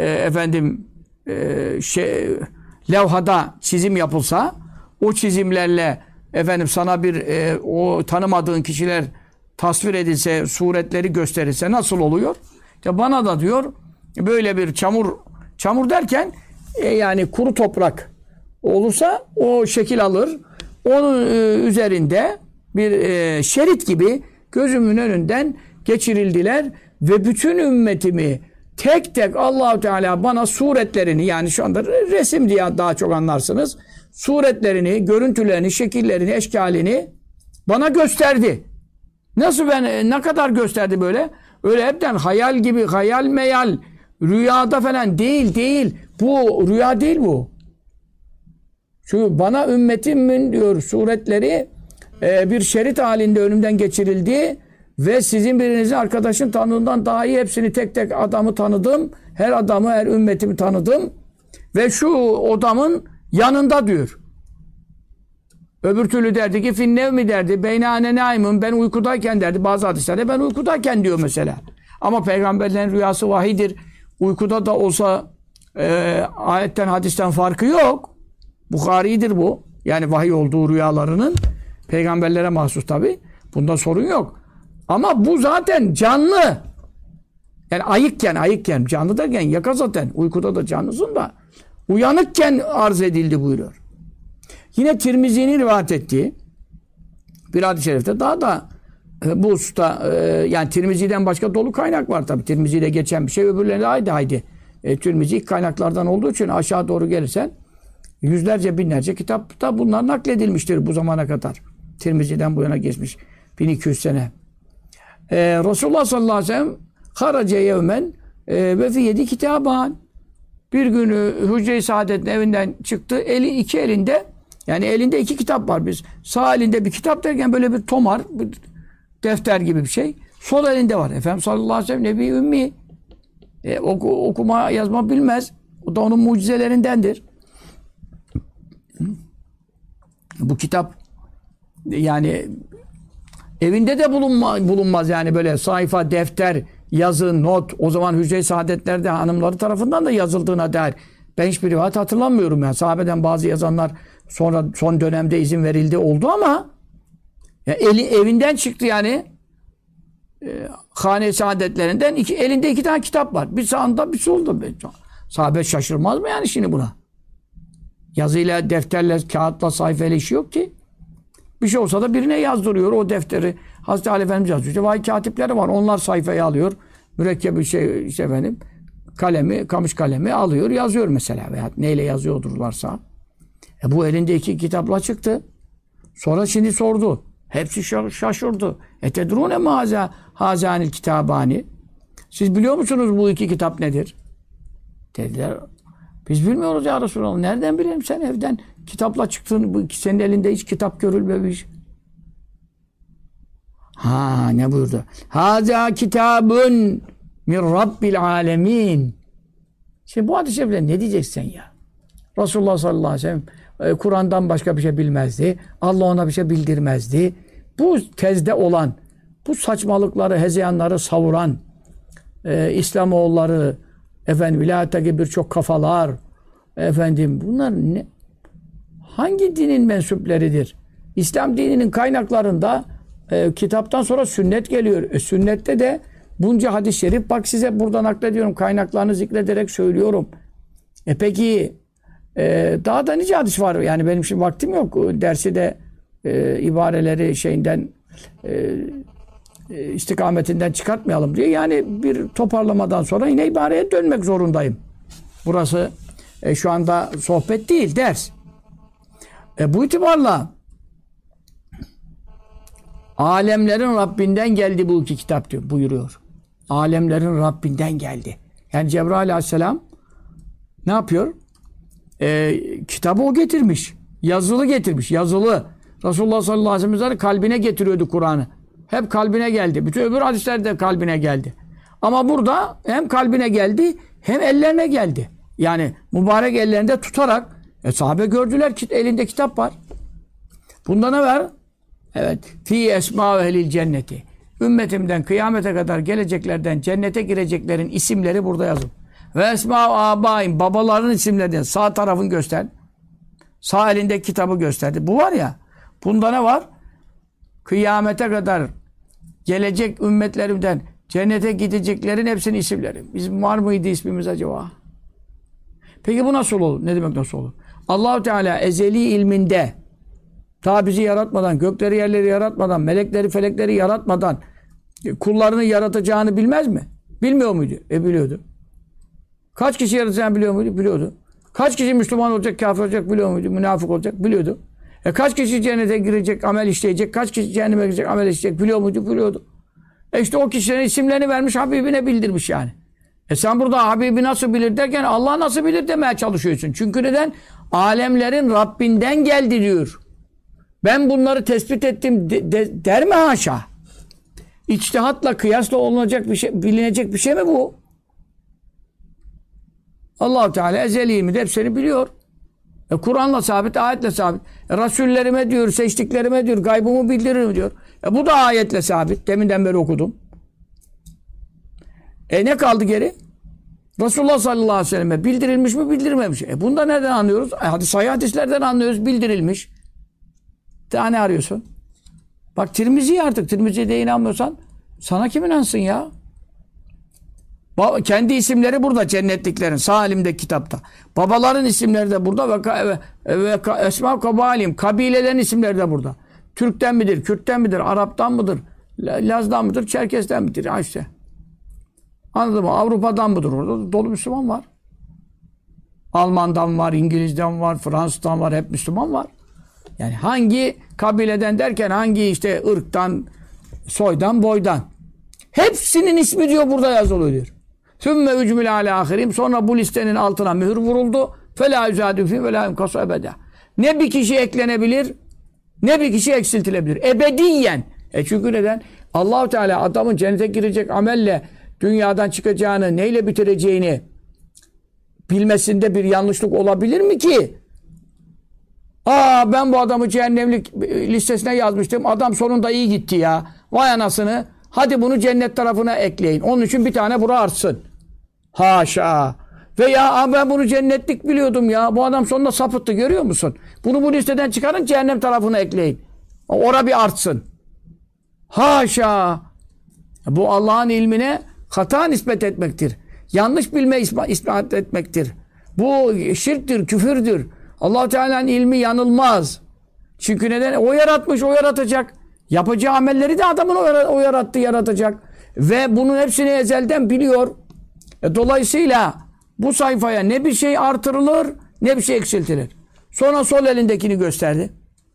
levhada çizim yapılsa o çizimlerle sana bir o tanımadığın kişiler tasvir edilse, suretleri gösterilse nasıl oluyor? İşte bana da diyor böyle bir çamur derken yani kuru toprak olursa o şekil alır. Onun üzerinde bir şerit gibi gözümün önünden geçirildiler ve bütün ümmetimi tek tek Allah-u Teala bana suretlerini, yani şu anda resim diye daha çok anlarsınız, suretlerini, görüntülerini, şekillerini, eşkalini bana gösterdi. Nasıl ne kadar gösterdi böyle? Öyle hepten hayal gibi, hayal meyal, rüyada falan değil. Bu rüya değil bu. Çünkü bana ümmetimin diyor suretleri bir şerit halinde önümden geçirildi ve sizin birinizin arkadaşın tanıdığından daha iyi hepsini tek tek adamı tanıdım. Her adamı, her ümmetimi tanıdım. Ve şu adamın yanında diyor. Öbür türlü derdi ki finnevmi derdi. Beynâne nâimun, ben uykudayken derdi. Bazı hadislerde ben uykudayken diyor mesela. Ama peygamberlerin rüyası vahidir. Uykuda da olsa ayetten, hadisten farkı yok. Bukhari'dir bu. Yani vahiy olduğu rüyalarının peygamberlere mahsus tabi. Bunda sorun yok. Ama bu zaten canlı. Yani ayıkken, canlı derken yaka zaten. Uykuda da canlısın da. Uyanıkken arz edildi buyuruyor. Yine Tirmizi'nin rivayet ettiği bir hadis-i şerifte daha da bu hususta yani Tirmizi'den başka dolu kaynak var tabi. Tirmizi'de geçen bir şey öbürlerine haydi. Tirmizi ilk kaynaklardan olduğu için aşağı doğru gelirsen yüzlerce, binlerce kitapta bunlar nakledilmiştir bu zamana kadar. Tirmizi'den bu yana geçmiş 1200 sene. Resulullah sallallahu aleyhi ve sellem harace yevmen ve fi yedi kitaban. Bir günü Hücre-i Saadet'in evinden çıktı. İki elinde, yani elinde iki kitap var. Biz sağ elinde bir kitap derken böyle bir tomar, bir defter gibi bir şey. Sol elinde var. Efendimiz sallallahu aleyhi ve sellem Nebi Ümmi. Okuma yazma bilmez. O da onun mucizelerindendir. Bu kitap yani evinde de bulunmaz yani böyle sayfa, defter, yazı, not. O zaman Hücre-i Saadetler'de hanımları tarafından da yazıldığına dair ben hiçbir rivayet hatırlamıyorum yani. Sahabeden bazı yazanlar sonra son dönemde izin verildi oldu ama ya evinden çıktı yani. Hane-i Saadetlerinden elinde 2 tane kitap var. Bir sağında bir solda. Sahabe şaşırmaz mı yani şimdi buna? Yazıyla, defterle, kağıtla, sayfayla işi yok ki. Bir şey olsa da birine yazdırıyor o defteri. Hazreti Ali Efendimiz yazıyor. İşte vahiy katipleri var. Onlar sayfayı alıyor. Mürekkebi işte efendim kalemi, kamış kalemi alıyor, yazıyor mesela. Veya neyle yazıyordurlarsa. Bu elinde 2 kitapla çıktı. Sonra şimdi sordu. Hepsi şaşırdı. Etedrûne mâzâ hâzânil kitâbâni. Siz biliyor musunuz bu 2 kitap nedir? Dediler. Biz bilmiyoruz ya Resulallah. Nereden bilelim sen evden kitapla çıktığını, senin elinde hiç kitap görülmemiş. Ne buyurdu? Hâzâ kitâbun min Rabbil âlemîn. Şimdi bu hadis-i şerifle ne diyeceksin ya? Resulullah sallallahu aleyhi ve sellem Kur'an'dan başka bir şey bilmezdi. Allah ona bir şey bildirmezdi. Bu tezde olan, bu saçmalıkları, hezeyanları savuran İslamoğulları, efendim vilayetteki birçok kafalar, efendim bunlar ne? Hangi dinin mensupleridir? İslam dininin kaynaklarında kitaptan sonra sünnet geliyor. Sünnette de bunca hadis-i şerif, bak size burada naklediyorum, kaynaklarını zikrederek söylüyorum. Peki daha da nice hadis var. Yani benim şimdi vaktim yok. Dersi de ibareleri şeyinden istikametinden çıkartmayalım diye. Yani bir toparlamadan sonra yine ibareye dönmek zorundayım. Burası şu anda sohbet değil, ders. Bu itibarla alemlerin Rabbinden geldi bu 2 kitap diyor, buyuruyor. Alemlerin Rabbinden geldi. Yani Cebrail aleyhisselam ne yapıyor? Kitabı o getirmiş. Yazılı getirmiş. Yazılı. Resulullah sallallahu aleyhi ve sellem kalbine getiriyordu Kur'an'ı. Hep kalbine geldi. Bütün öbür hadisler de kalbine geldi. Ama burada hem kalbine geldi hem ellerine geldi. Yani mübarek ellerinde tutarak sahabe gördüler ki elinde kitap var. Bunda ne var? Evet. Fi esma ve ehlil cenneti. Ümmetimden kıyamete kadar geleceklerden cennete gireceklerin isimleri burada yazın. Ve esma abaim, babaların isimlerini sağ tarafını göster. Sağ elindeki kitabı gösterdi. Bu var ya, bunda ne var? Kıyamete kadar gelecek ümmetlerimden cennete gideceklerin hepsinin isimleri. Bizim var mıydı ismimiz acaba? Peki bu nasıl olur? Ne demek nasıl olur? Allah-u Teala ezeli ilminde ta bizi yaratmadan, gökleri yerleri yaratmadan, melekleri felekleri yaratmadan kullarını yaratacağını bilmez mi? Bilmiyor muydu? Biliyordu. Kaç kişi yaratacağını biliyor muydu? Biliyordu. Kaç kişi Müslüman olacak, kafir olacak biliyor muydu? Münafık olacak biliyordu. Kaç kişi cennete girecek, amel işleyecek, kaç kişi cehenneme girecek, amel işleyecek biliyor muydu? Biliyordu. İşte o kişilerin isimlerini vermiş, Habibine bildirmiş yani. Sen burada Habibi nasıl bilir derken Allah nasıl bilir demeye çalışıyorsun. Çünkü neden? Alemlerin Rabbinden geldi diyor. Ben bunları tespit ettim der mi haşa? İçtihatla, kıyasla olunacak bir şey, bilinecek bir şey mi bu? Allah-u Teala ezeli ilminde hepsini biliyor. Kur'an'la sabit, ayetle sabit. Resullerime diyor, seçtiklerime diyor, gaybımı bildiririm diyor. Bu da ayetle sabit. Deminden beri okudum. Ne kaldı geri? Resulullah sallallahu aleyhi ve selleme bildirilmiş mi, bildirilmemiş mi? Bunda nereden anlıyoruz? Sahih hadislerden anlıyoruz, bildirilmiş. Daha ne arıyorsun? Bak Tirmizi'ye artık, Tirmizi'ye de inanmıyorsan sana kim inansın ya? Kendi isimleri burada cennetliklerin sağ elimdeki kitapta. Babaların isimleri de burada ve esma kabalim, kabilelerin isimleri de burada. Türk'ten midir, Kürt'ten midir, Arap'tan mıdır, Laz'dan mıdır, Çerkes'ten midir? Ha işte. Anladın mı? Avrupa'dan mıdır? Orada dolu Müslüman var. Alman'dan var, İngiliz'den var, Fransız'dan var, hep Müslüman var. Yani hangi kabileden derken hangi işte ırktan, soydan, boydan. Hepsinin ismi diyor burada yazılı diyor. Sümme ücmül alâ ahirim. Sonra bu listenin altına mühür vuruldu. Felâ yüzâdü fî ve lâ yumkasu ebedâ. Ne bir kişi eklenebilir, ne bir kişi eksiltilebilir. Ebediyen. Çünkü neden? Allah-u Teala adamın cennete girecek amelle dünyadan çıkacağını, neyle bitireceğini bilmesinde bir yanlışlık olabilir mi ki? Ben bu adamı cehennemlik listesine yazmıştım. Adam sonunda iyi gitti ya. Vay anasını. Hadi bunu cennet tarafına ekleyin. Onun için bir tane bura artsın. Haşa. Veya ben bunu cennetlik biliyordum ya. Bu adam sonunda sapıttı, görüyor musun? Bunu bu listeden çıkarın, cehennem tarafına ekleyin. Ora bir artsın. Haşa. Bu Allah'ın ilmine hata nispet etmektir. Yanlış bilme ispat etmektir. Bu şirktir, küfürdür. Allah Teala'nın ilmi yanılmaz. Çünkü neden? O yaratmış, o yaratacak. Yapacağı amelleri de adamın o yarattı, yaratacak. Ve bunun hepsini ezelden biliyor. Dolayısıyla bu sayfaya ne bir şey artırılır, ne bir şey eksiltilir. Sonra sol elindekini gösterdi.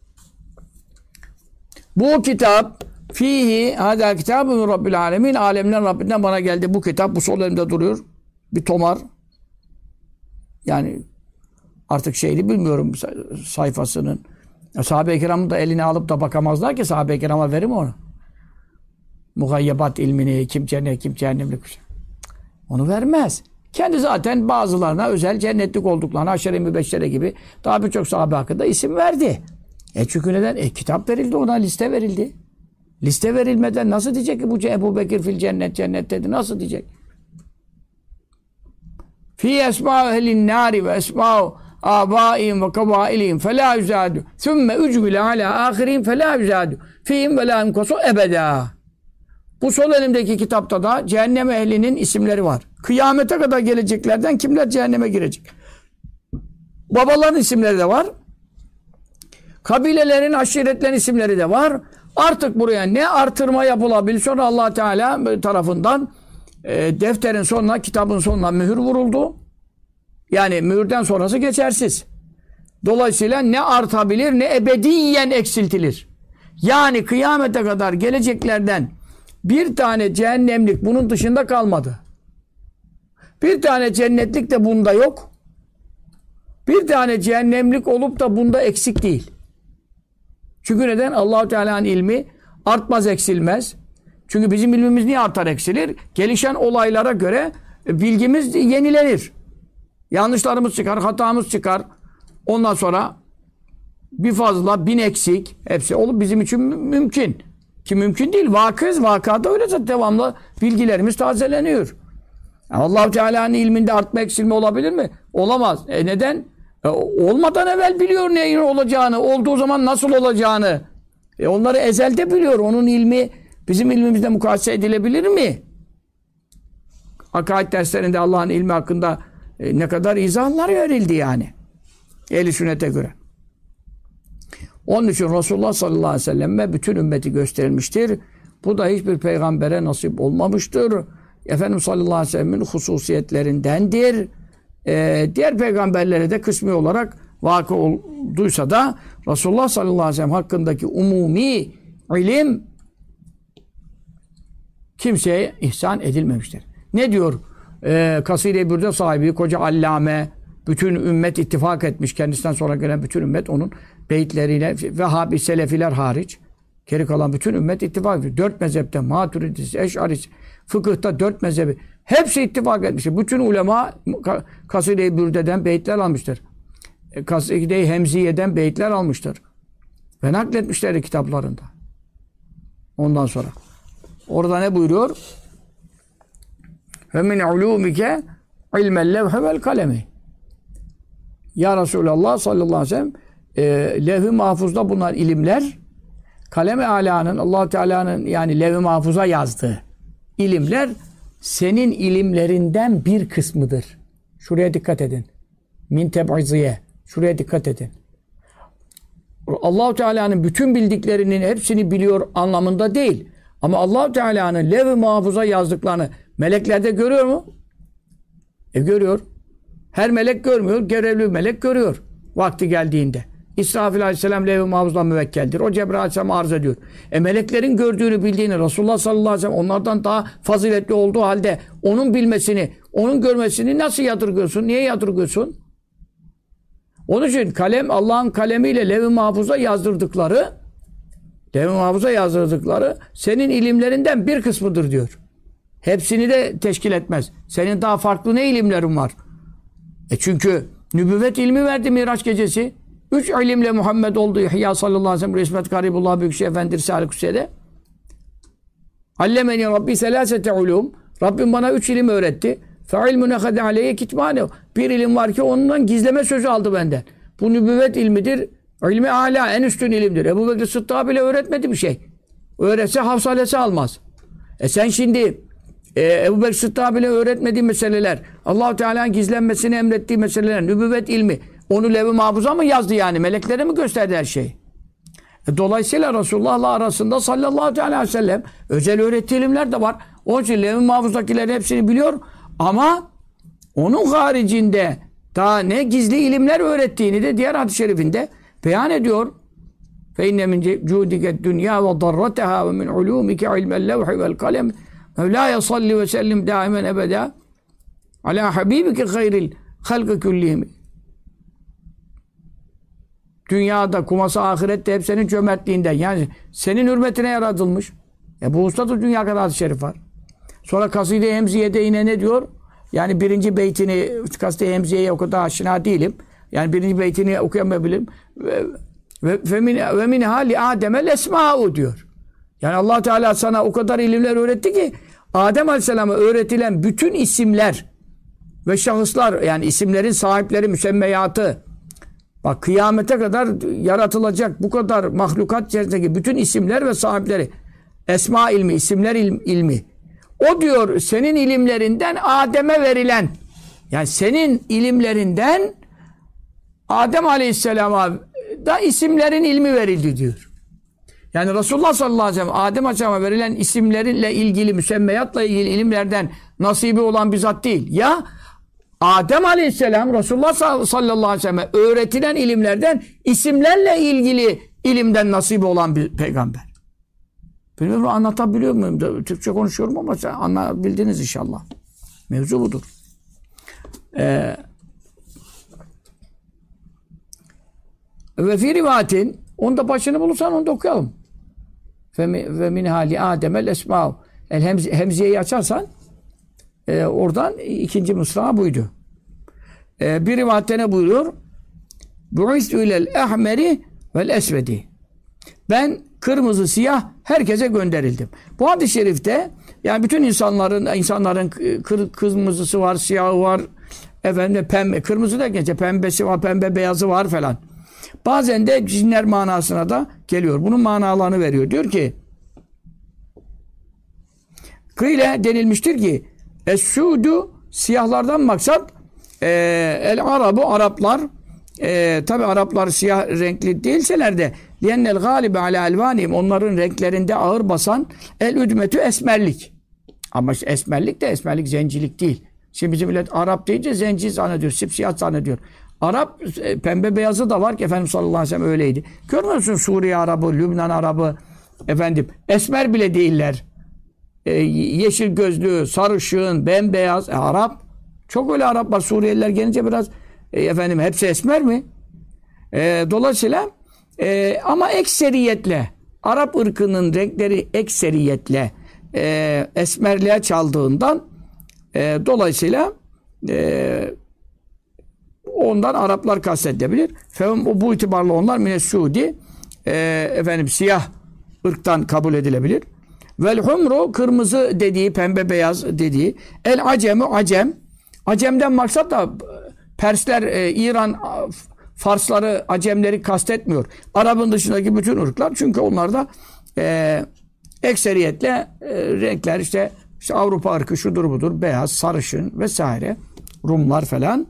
Bu kitap fihi hâdâ kitâbun min rabbil âlemin, alemlerin Rabbinden bana geldi bu kitap. Bu sol elimde duruyor. Bir tomar. Yani artık şeyini bilmiyorum sayfasının. Sahabe-i kiramın da eline alıp da bakamazlar ki, sahabe-i kirama verir mi onu? Mugayyebat ilmini, kim cennet, kim cehennemlik. Onu vermez. Kendi zaten bazılarına özel cennetlik olduklarına, aşere-i mübeşşere gibi daha birçok sahabe hakkında isim verdi. Çünkü neden? Kitap verildi, ona liste verildi. Liste verilmeden nasıl diyecek ki bu Ebu Bekir fil cennet, cennet dedi, nasıl diyecek? Fi esma'u ehlin nâri ve esma'u âbâihim ve kabâilihim felâ yüzâdü thümme ücmile alâ âhirihim felâ yüzâdü fîhim ve lâ imkosu ebedâ. Bu sol elimdeki kitapta da cehennem ehlinin isimleri var. Kıyamete kadar geleceklerden kimler cehenneme girecek? Babaların isimleri de var. Kabilelerin, aşiretlerin isimleri de var. Artık buraya ne artırma yapılabilir? Sonra Allah Teala tarafından defterin sonuna, kitabın sonuna mühür vuruldu. Yani mühürden sonrası geçersiz. Dolayısıyla ne artabilir ne ebediyen eksiltilir. Yani kıyamete kadar geleceklerden bir tane cehennemlik bunun dışında kalmadı. Bir tane cennetlik de bunda yok. Bir tane cehennemlik olup da bunda eksik değil. Çünkü neden? Allah-u Teala'nın ilmi artmaz, eksilmez. Çünkü bizim ilmimiz niye artar, eksilir? Gelişen olaylara göre bilgimiz yenilenir. Yanlışlarımız çıkar, hatamız çıkar. Ondan sonra bir fazla, bin eksik. Hepsi olup bizim için mümkün. Ki mümkün değil. Vakada öyle zaten devamlı bilgilerimiz tazeleniyor. Allah-u Teala'nın ilminde artma, eksilme olabilir mi? Olamaz. Neden? Olmadan evvel biliyor neyin olacağını, olduğu zaman nasıl olacağını. Onları ezelde biliyor. Onun ilmi bizim ilmimizle mukayese edilebilir mi? Akaid derslerinde Allah'ın ilmi hakkında ne kadar izahlar verildi yani. Ehl-i sünnete göre. Onun için Resulullah sallallahu aleyhi ve selleme bütün ümmeti gösterilmiştir. Bu da hiçbir peygambere nasip olmamıştır. Efendimiz sallallahu aleyhi ve sellemin hususiyetlerindendir. Diğer peygamberlere de kısmi olarak vakı olduysa da Resulullah sallallahu aleyhi ve sellem hakkındaki umumi ilim kimseye ihsan edilmemiştir. Ne diyor? Kaside-i Bürde sahibi, koca allame, bütün ümmet ittifak etmiş. Kendisinden sonra gelen bütün ümmet onun beyitleriyle, Vehhabi, Selefiler hariç, geri kalan bütün ümmet ittifak etmiş. 4 mezhepte, Maturidisi, Eş'arisi, fıkıhta 4 mezhebi. Hepsi ittifak etmiştir. Bütün ulema Kaside-i Bürde'den beyitler almıştır. Kaside-i Hemziye'den beyitler almıştır. Ve nakletmişler kitaplarında. Ondan sonra. Orada ne buyuruyor? Ve min ulûmike ilmel levhe vel kalemi. Ya Resulallah sallallahu aleyhi ve sellem levh-i mahfuzda bulunan ilimler, kalem-i alâ'nın, Allah-u Teala'nın yani levh-i mahfuza yazdığı ilimler senin ilimlerinden bir kısmıdır. Şuraya dikkat edin. Min teb'iziye. Şuraya dikkat edin. Allah-u Teala'nın bütün bildiklerinin hepsini biliyor anlamında değil. Ama Allah-u Teala'nın levh-i mahfuza yazdıklarını meleklerde görüyor mu? Görüyor. Her melek görmüyor. Görevli melek görüyor. Vakti geldiğinde. İsrafil aleyhisselam levh-i mahfuzla müvekkeldir. O Cebrail aleyhisselam arz ediyor. Meleklerin gördüğünü bildiğini Resulullah sallallahu aleyhi ve sellem onlardan daha faziletli olduğu halde onun bilmesini, onun görmesini nasıl yadırgıyorsun? Niye yadırgıyorsun? Onun için kalem, Allah'ın kalemiyle levh-i mahfuza yazdırdıkları senin ilimlerinden bir kısmıdır diyor. Hepsini de teşkil etmez. Senin daha farklı ne ilimlerin var? Çünkü nübüvvet ilmi verdi Miraç gecesi. 3 ilimle Muhammed oldu. İhya sallallahu aleyhi ve sellem, Resmet Garibullah Büyükşehir Efendi Risale-i Kutsiye'de. Allemeni Rabbi selasete ulum. Rabbim bana 3 ilim öğretti. Fe ilmune hade aleyye kitmane. Bir ilim var ki ondan gizleme sözü aldı benden. Bu nübüvvet ilmidir. İlmi âlâ, en üstün ilimdir. Ebu Bekir Sıddık'a bile öğretmedi bir şey. Öğretse hafsalesi almaz. Sen şimdi Ebu Bekir Sıddık'a bile öğretmediği meseleler, Allah-u Teala'nın gizlenmesini emrettiği meseleler, nübüvvet ilmi, onu levh-i mahfuza mı yazdı yani? Meleklere mi gösterdi her şeyi? Dolayısıyla Resulullah'la arasında sallallahu aleyhi ve sellem özel öğrettiği ilimler de var. Onun için levh-i mahfuzdakilerin hepsini biliyor ama onun haricinde daha ne gizli ilimler öğrettiğini de diğer hadis-i şerifinde beyan ediyor. فَاِنَّ مِنْ جُودِكَ الدُّنْيَا وَضَرَّتَهَا وَمِنْ عُلُومِكَ عِلْمَ اللَّوْحِ وَالْقَلَمِ مَوْلَايَ صَلِّ وَسَلِّمْ دَائِمًا أَبَدًا عَلَى حَبِيبِكَ خَيْرِ الْخَلْقِ كُلِّهِمْ. Dünyada, kuması ahirette hep senin cömertliğinden. Yani senin hürmetine yaratılmış. Bu hususta dünya kadar hadis-i şerif var. Sonra Kaside-i Hemziye'de yine ne diyor? Yani birinci beytini, Kaside-i Hemziye'ye o kadar aşina değilim. Yani birinci beytini okuyamayabilirim. Ve min hali Adem'el esma'u diyor. Yani Allah Teala sana o kadar ilimler öğretti ki Adem Aleyhisselam'a öğretilen bütün isimler ve şahıslar, yani isimlerin sahipleri, müsemmeyatı, bak kıyamete kadar yaratılacak bu kadar mahlukat içerisindeki bütün isimler ve sahipleri, esma ilmi, isimler ilmi, o diyor senin ilimlerinden Adem'e verilen, yani senin ilimlerinden Adem Aleyhisselam'a da isimlerin ilmi verildi diyor. Yani Resulullah sallallahu aleyhi ve sellem Adem Aleyhisselam'a verilen isimlerinle ilgili, müsemmeyatla ilgili ilimlerden nasibi olan bir zat değil. Ya Adem Aleyhisselam Resulullah sallallahu aleyhi ve sellem'e öğretilen ilimlerden isimlerle ilgili ilimden nasibi olan bir peygamber. Bilmiyorum, anlatabiliyor muyum? Türkçe konuşuyorum ama anlayabildiniz inşallah. Mevzu budur. Ve fi rivayetin, onda başını bulursan onu da okuyalım. Ve min hali Adem'el esma'u. Hemziye'yi açarsan oradan ikinci mısra buydu. Bir rivayette ne buyuruyor? Bu'istü ilel ehmeri vel esvedi. Ben kırmızı siyah herkese gönderildim. Bu hadis-i şerifte yani bütün insanların kırmızısı var, siyahı var, efendim pembe, kırmızı derken pembesi var, pembe beyazı var falan. Bazen de cinler manasına da geliyor. Bunun manalarını veriyor. Diyor ki kıyle denilmiştir ki es-sudu, siyahlardan maksat el-arabu, Araplar, tabi Araplar siyah renkli değilseler de liyennel galibe ala elvanihim, onların renklerinde ağır basan el-üdmetü, esmerlik. Ama işte esmerlik zencilik değil. Şimdi bizim millet Arap deyince zenci zannediyor, sipsiyah zannediyor. Arap pembe beyazı da var ki Efendimiz sallallahu aleyhi ve sellem öyleydi. Görmüyor musun Suriye Arabı, Lübnan Arabı, efendim esmer bile değiller. Yeşil gözlü, sarışın, bembeyaz, Arap. Çok öyle Arap var. Suriyeliler gelince biraz efendim hepsi esmer mi? Dolayısıyla ama ekseriyetle Arap ırkının renkleri ekseriyetle esmerliğe çaldığından dolayısıyla ondan Araplar kastedilebilir. Bu itibarla onlar mines-Suudi, efendim siyah ırktan kabul edilebilir. Vel humru, kırmızı dediği, pembe beyaz dediği. El acemu, acem. Acemden maksat da Persler, İran, Farsları, Acemleri kastetmiyor. Arap'ın dışındaki bütün ırklar. Çünkü onlar da ekseriyetle renkler işte Avrupa ırkı şudur budur, beyaz, sarışın vesaire, Rumlar falan.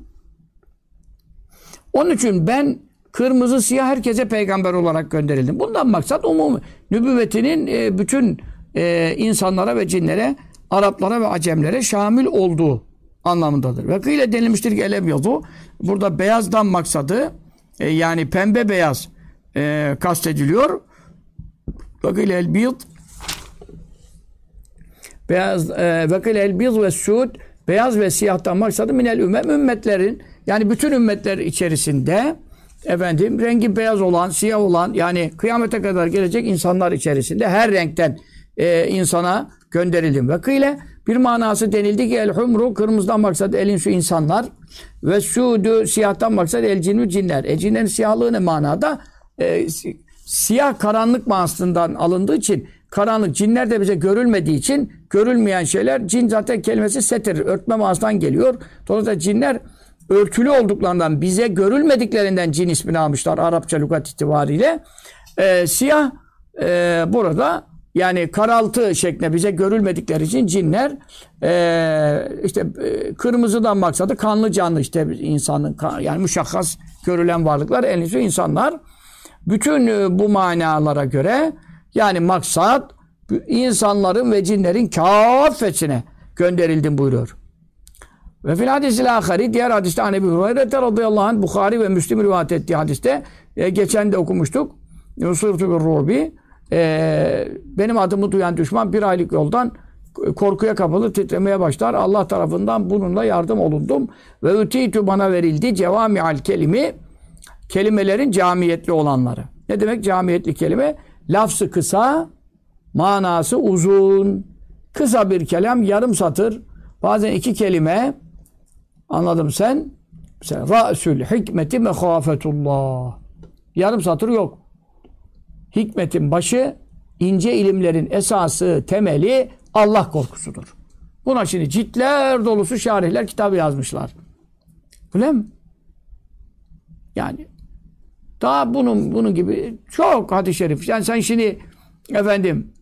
Onun için ben kırmızı siyah herkese peygamber olarak gönderildim. Bundan maksat umumi nübüvvetinin bütün insanlara ve cinlere, Araplara ve Acemlere şamil olduğu anlamındadır. Ve kıyle denilmiştir ki elebyadu, burada beyazdan maksadı yani pembe beyaz kastediliyor. Ve kıyle elbiyad beyaz ve kıyle elbiyad ve suud, beyaz ve siyahtan maksadı minel ümmetlerin, yani bütün ümmetler içerisinde efendim rengi beyaz olan, siyah olan, yani kıyamete kadar gelecek insanlar içerisinde her renkten insana gönderildim. Ve kıyle Bir manası denildi ki el humru kırmızıdan maksat elin su insanlar ve sudu siyahtan maksat el cinnu cinler. Cinlerin siyahlığı ne manada? Siyah karanlık manasından alındığı için karanlık cinler de bize görülmediği için görülmeyen şeyler cin zaten kelimesi setir örtme manasından geliyor. Dolayısıyla cinler örtülü olduklarından bize görülmediklerinden cin ismini almışlar Arapça lügat itibariyle. Siyah burada yani karaltı şeklinde bize görülmedikleri için cinler işte kırmızıdan maksadı kanlı canlı işte insanın yani müşahhas görülen varlıklar en iyisi insanlar. Bütün bu manalara göre yani maksat insanların ve cinlerin kâffetine gönderildim buyuruyor. Ve fil hadisil ahari diğer hadiste Ebu Hureyre radıyallahu anh Bukhari ve Müslim rivayet ettiği hadiste geçen de okumuştuk. Nusurtu bir rubi benim adımı duyan düşman bir aylık yoldan korkuya kapılıp titremeye başlar. Allah tarafından bununla yardım olundum. Ve ütitü bana verildi cevami'al kelimi kelimelerin camiyetli olanları. Ne demek camiyetli kelime? Lafzı kısa, manası uzun. Kısa bir kelam, yarım satır. Bazen iki kelime. Anladım sen? Mesela ra'sül hikmeti mehafetullah. Yarım satır yok. Hikmetin başı, ince ilimlerin esası, temeli Allah korkusudur. Buna şimdi ciltler dolusu şarihler kitabı yazmışlar. Öyle mi? Yani daha bunun gibi çok hadis-i şerif. Yani sen şimdi efendim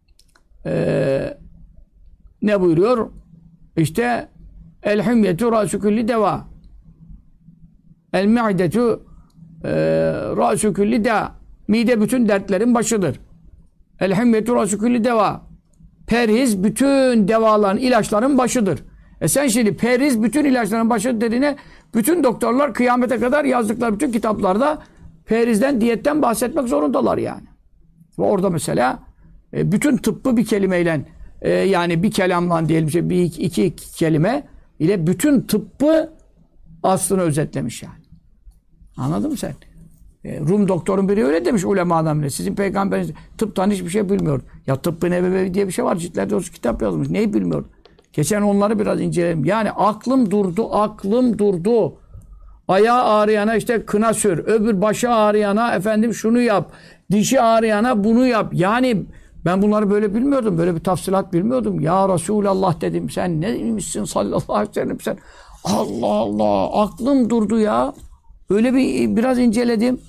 ne buyuruyor? İşte el-himyetu ra'su kulli deva. El-mi'detu ra'su kulli da. Mide bütün dertlerin başıdır. El-himyetu ra'su kulli deva. Perhiz bütün devaların, ilaçların başıdır. Sen şimdi perhiz bütün ilaçların başıdır dediğine bütün doktorlar kıyamete kadar yazdıkları bütün kitaplarda perhizden, diyetten bahsetmek zorundalar yani. Ve orada mesela bütün tıbbı bir kelimeyle yani bir kelamla diyelim bir iki kelime ile bütün tıbbı aslını özetlemiş yani. Anladın mı sen? Rum doktorun biri öyle demiş ulemadan bile. Sizin peygamberiniz tıptan hiçbir şey bilmiyor. Ya tıbbı nebevi diye bir şey var. Ciltlerde o kitap yazmış. Neyi bilmiyor? Geçen onları biraz inceledim. Yani aklım durdu. Ayağı ağrıyana işte kına sür. Öbür başı ağrıyana efendim şunu yap. Dişi ağrıyana bunu yap. Yani ben bunları böyle bilmiyordum. Böyle bir tafsilat bilmiyordum. Ya Resulallah dedim. Sen neymişsin sallallahu aleyhi ve sellem sen. Allah Allah. Aklım durdu ya. Öyle biraz inceledim.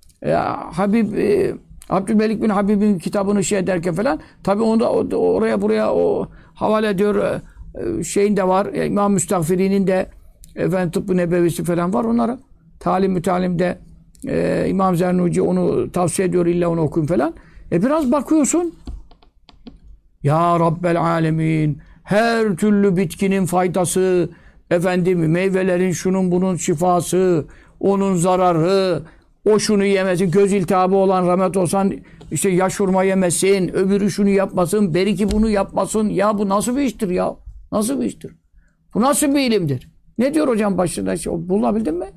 Abdülmelik bin Habib'in kitabını şey ederken falan. Tabii onu da oraya buraya o havale ediyor. Şeyin de var. İmam Müstagfiri'nin de efendim tıbbı nebevisi falan var onlara. Talim mütalimde İmam Zernuci onu tavsiye ediyor illa onu okuyun falan. Biraz bakıyorsun. Ya Rabbel Alemin her türlü bitkinin faydası efendim meyvelerin şunun bunun şifası onun zararı o şunu yemesin göz iltihabı olan rahmet olsan işte yaş hurma yemesin öbürü şunu yapmasın beriki bunu yapmasın ya bu nasıl bir iştir ya nasıl bir iştir bu nasıl bir ilimdir ne diyor hocam başında bulabildin mi?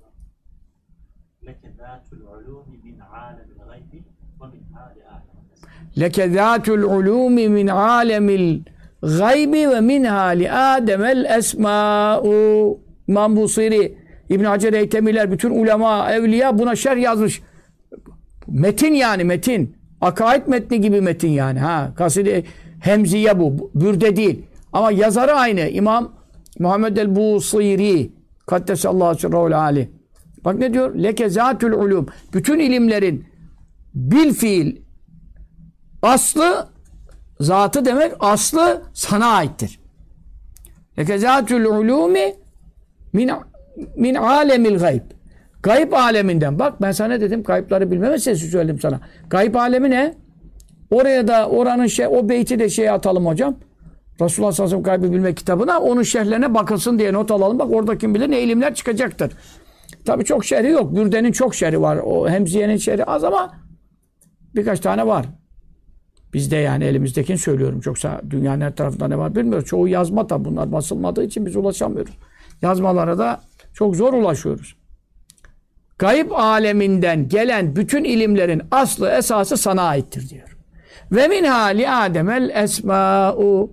Leke zâtul ulûmi min âlemil gaybi ve minhâ li âdemel esmâ'u. İmam Busiri, İbn-i Hacer Eytemiler, bütün ulema, evliya buna şerh yazmış. Metin yani metin. Akaid metni gibi metin yani. Kaside hemziye bu. Bürde değil. Ama yazarı aynı. İmam Muhammed el-Busiri. Kaddesallahu sirrahul âli. Bak ne diyor? Leke zâtul ulûm. Bütün ilimlerin bil fiil aslı zatı demek aslı sana aittir. Lekezâtul ulûmi min âlemil gayb. Gayb aleminden. Bak ben sana dedim gaypları bilme meselesi söyledim sana. Gayb alemi ne? Oraya da oranın o beyti de şeye atalım hocam. Resulullah sallallahu aleyhi ve sellem gaybı bilme kitabına onun şerhlerine bakılsın diye not alalım. Bak orada kim bilir ne ilimler çıkacaktır. Tabii çok şerhi yok. Bürde'nin çok şerhi var. O Hemziye'nin şerhi az ama birkaç tane var. Bizde yani elimizdekini söylüyorum. Yoksa dünyanın her tarafında ne var bilmiyoruz. Çoğu yazma tabi bunlar basılmadığı için biz ulaşamıyoruz. Yazmalara da çok zor ulaşıyoruz. Gayb aleminden gelen bütün ilimlerin aslı esası sana aittir diyor. Ve min hali Adem'el esma'u.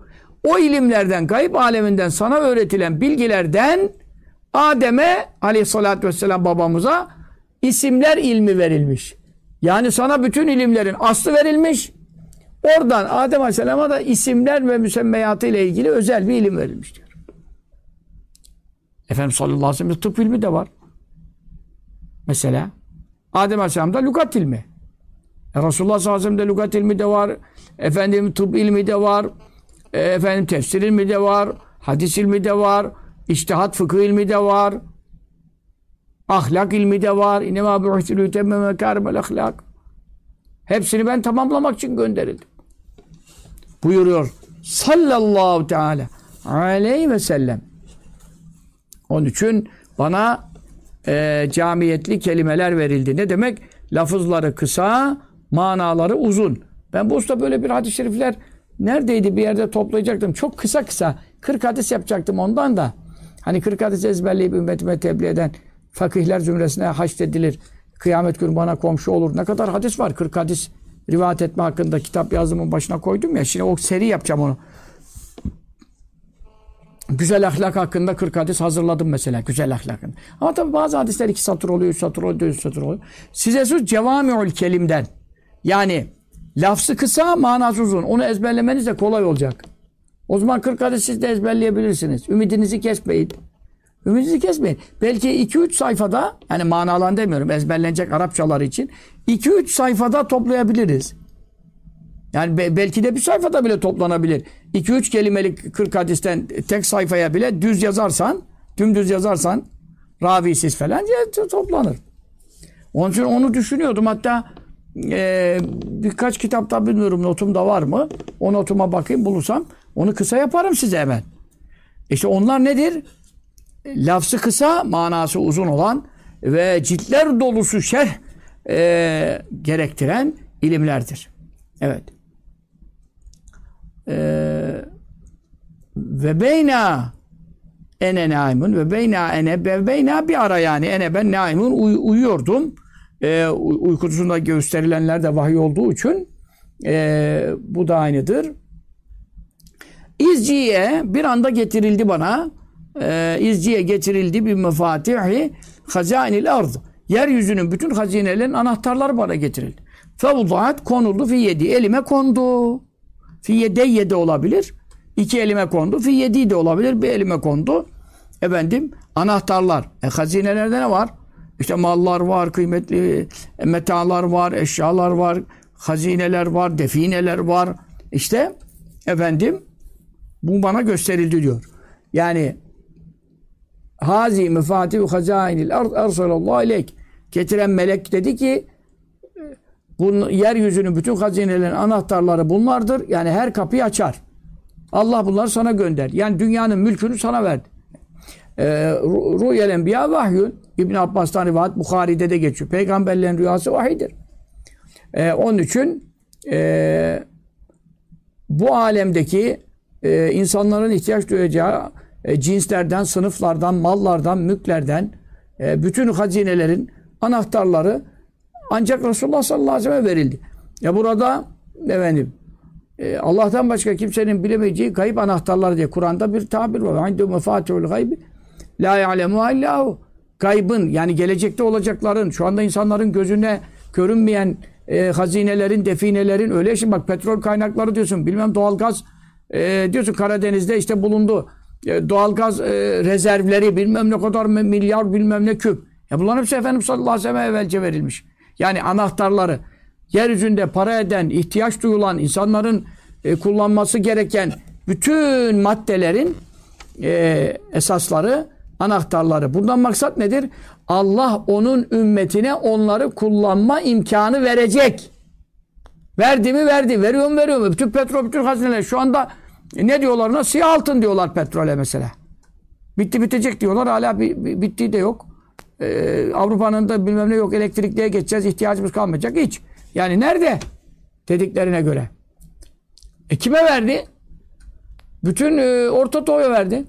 O ilimlerden, gayb aleminden sana öğretilen bilgilerden Adem'e aleyhissalatü vesselam babamıza isimler ilmi verilmiş. Yani sana bütün ilimlerin aslı verilmiş. Oradan Adem aleyhisselama da isimler ve müsemmeyatı ile ilgili özel bir ilim verilmiş diyor. Efendimiz sallallahu aleyhi ve sellem tıp ilmi de var. Mesela Adem aleyhisselamda lügat ilmi. Resulullah sallallahu aleyhi ve sellem'de lügat ilmi de var. Efendim tıp ilmi de var. Efendim tefsir ilmi de var. Hadis ilmi de var. İçtihat fıkıh ilmi de var. Ahlak ilmi de var. İnnemâ bu'ithilû temmeme mekârimel ahlak. Hepsini ben tamamlamak için gönderildim. Buyuruyor sallallahu teala aleyhi ve sellem. Onun için bana camiyetli kelimeler verildi. Ne demek? Lafızları kısa, manaları uzun. Ben bu usta böyle bir hadis-i şerifler neredeydi bir yerde toplayacaktım. Çok kısa kısa 40 hadis yapacaktım ondan da. Hani 40 hadis ezberleyip ümmetime tebliğ eden fakihler zümresine haşredilir. Kıyamet günü bana komşu olur. Ne kadar hadis var? 40 hadis rivayet etme hakkında kitap yazdığımın başına koydum ya. Şimdi o seri yapacağım onu. Güzel ahlak hakkında 40 hadis hazırladım mesela. Güzel ahlakın. Ama tabii bazı hadisler 2 satır oluyor, 3 satır oluyor, 4 satır oluyor. Size söz cevami'ül kelimden. Yani lafzı kısa, manası uzun. Onu ezberlemeniz de kolay olacak. O zaman 40 hadis siz de ezberleyebilirsiniz. Ümidinizi kesmeyin. Ümidinizi kesmeyin. Belki 2-3 sayfada, yani manalan demiyorum, ezberlenecek Arapçaları için 2-3 sayfada toplayabiliriz. Yani belki de bir sayfada bile toplanabilir. 2-3 kelimelik 40 hadisten tek sayfaya bile düz yazarsan, dümdüz yazarsan, ravisiz falan toplanır. Onun için onu düşünüyordum. Hatta birkaç kitapta bilmiyorum notumda var mı? O notuma bakayım bulursam onu kısa yaparım size hemen. İşte onlar nedir? Lafzı kısa, manası uzun olan ve ciltler dolusu şerh gerektiren ilimlerdir. Evet. Ve beyna ene naimun ve beyna ene ve beyna bir ara yani ene ben naimun uyuyordum. Uykusunda gösterilenler de vahiy olduğu için bu da aynıdır. İzciye bir anda getirildi bana. İzciye getirildi bir mefatihi hazainil ard. Yeryüzünün bütün hazinelerin anahtarları bana getirildi. Fevzaat konuldu fi yedi. Elime kondu. Fi yedeyye de olabilir. 2 elime kondu. Fi yedi de olabilir. Bir elime kondu. Efendim anahtarlar. Hazinelerde ne var? İşte mallar var, kıymetli metalar var, eşyalar var, hazineler var, defineler var. İşte efendim bu bana gösterildi diyor. Yani hazi mefatihu hazainil ard ersalallahu aleyk. Getiren melek dedi ki yeryüzünün bütün hazinelerin anahtarları bunlardır. Yani her kapıyı açar. Allah bunları sana gönder. Yani dünyanın mülkünü sana verdi. Rü'yel enbiya vahyün. İbn Abbas'tan rivayet Bukhari'de de geçiyor. Peygamberlerin rüyası vahiydir. Onun için bu alemdeki insanların ihtiyaç duyacağı cinslerden, sınıflardan, mallardan, mülklerden bütün hazinelerin anahtarları ancak Resulullah sallallahu aleyhi ve sellem verildi. Ya burada efendim Allah'tan başka kimsenin bilemeyeceği gayb anahtarları diye Kur'an'da bir tabir var. İnde mefatihul gaybi la ya'lemuha illahu. Gaybın yani gelecekte olacakların, şu anda insanların gözüne görünmeyen hazinelerin, definelerin öyle şimdi bak petrol kaynakları diyorsun, bilmem doğalgaz diyorsun Karadeniz'de işte bulundu. Doğalgaz rezervleri bilmem ne kadar milyar bilmem ne küp. Ya bunların hepsi Efendimiz sallallahu aleyhi ve sellem evvelce verilmiş. Yani anahtarları yeryüzünde para eden, ihtiyaç duyulan, insanların kullanması gereken bütün maddelerin esasları, anahtarları. Bundan maksat nedir? Allah onun ümmetine onları kullanma imkanı verecek. Verdi mi? Verdi. Veriyor mu? Veriyor mu? Bütün petrol, bütün hazineler. Şu anda ne diyorlar ona? Siyah altın diyorlar petrole mesela. Bitti bitecek diyorlar. Hala bittiği de yok. Avrupa'nın da bilmem ne yok. Elektrikliğe geçeceğiz. İhtiyacımız kalmayacak. Hiç. Yani nerede? Dediklerine göre. Kime verdi? Bütün Orta Doğu'ya verdi.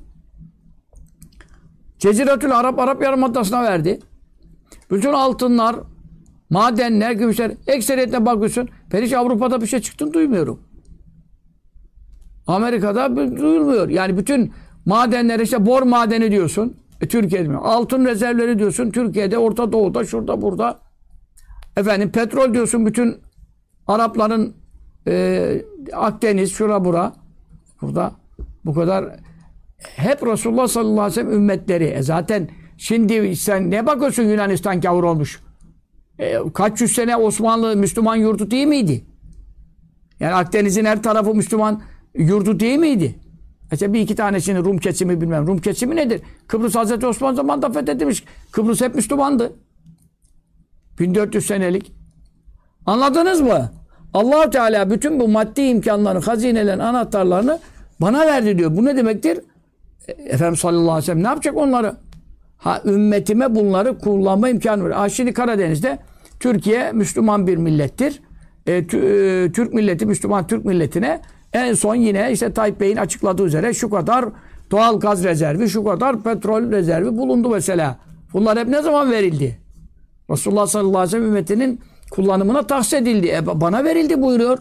Ceziretül Arap Yarımadası'na verdi. Bütün altınlar, madenler, gümüşler ekseriyetine bakıyorsun. Ben hiç Avrupa'da bir şey çıktığını duymuyorum. Amerika'da duyulmuyor. Yani bütün madenler işte bor madeni diyorsun. Türkiye'de mi? Altın rezervleri diyorsun. Türkiye'de, Orta Doğu'da, şurada, burada. Efendim petrol diyorsun. Bütün Arapların Akdeniz, şura, bura. Burada bu kadar hep Resulullah sallallahu aleyhi ve sellem ümmetleri. Zaten şimdi sen ne bakıyorsun Yunanistan gavur olmuş? Kaç yüz sene Osmanlı Müslüman yurdu değil miydi? Yani Akdeniz'in her tarafı Müslüman yurdu değil miydi? İşte bir iki tanesini Rum kesimi bilmem. Rum kesimi nedir? Kıbrıs Hazreti Osman zamanında fethedilmiş. Kıbrıs hep Müslümandı. 1400 senelik. Anladınız mı? Allah Teala bütün bu maddi imkanların, hazinelerin anahtarlarını bana verdi diyor. Bu ne demektir? Efendimiz sallallahu aleyhi ve sellem ne yapacak onları? Ümmetime bunları kullanma imkanı var. Şimdi Karadeniz'de Türkiye Müslüman bir millettir. Türk milleti, Müslüman Türk milletine en son yine işte Tayyip Bey'in açıkladığı üzere şu kadar doğal gaz rezervi, şu kadar petrol rezervi bulundu mesela. Bunlar hep ne zaman verildi? Resulullah sallallahu aleyhi ve sellem ümmetinin kullanımına tahsis edildi. Bana verildi buyuruyor.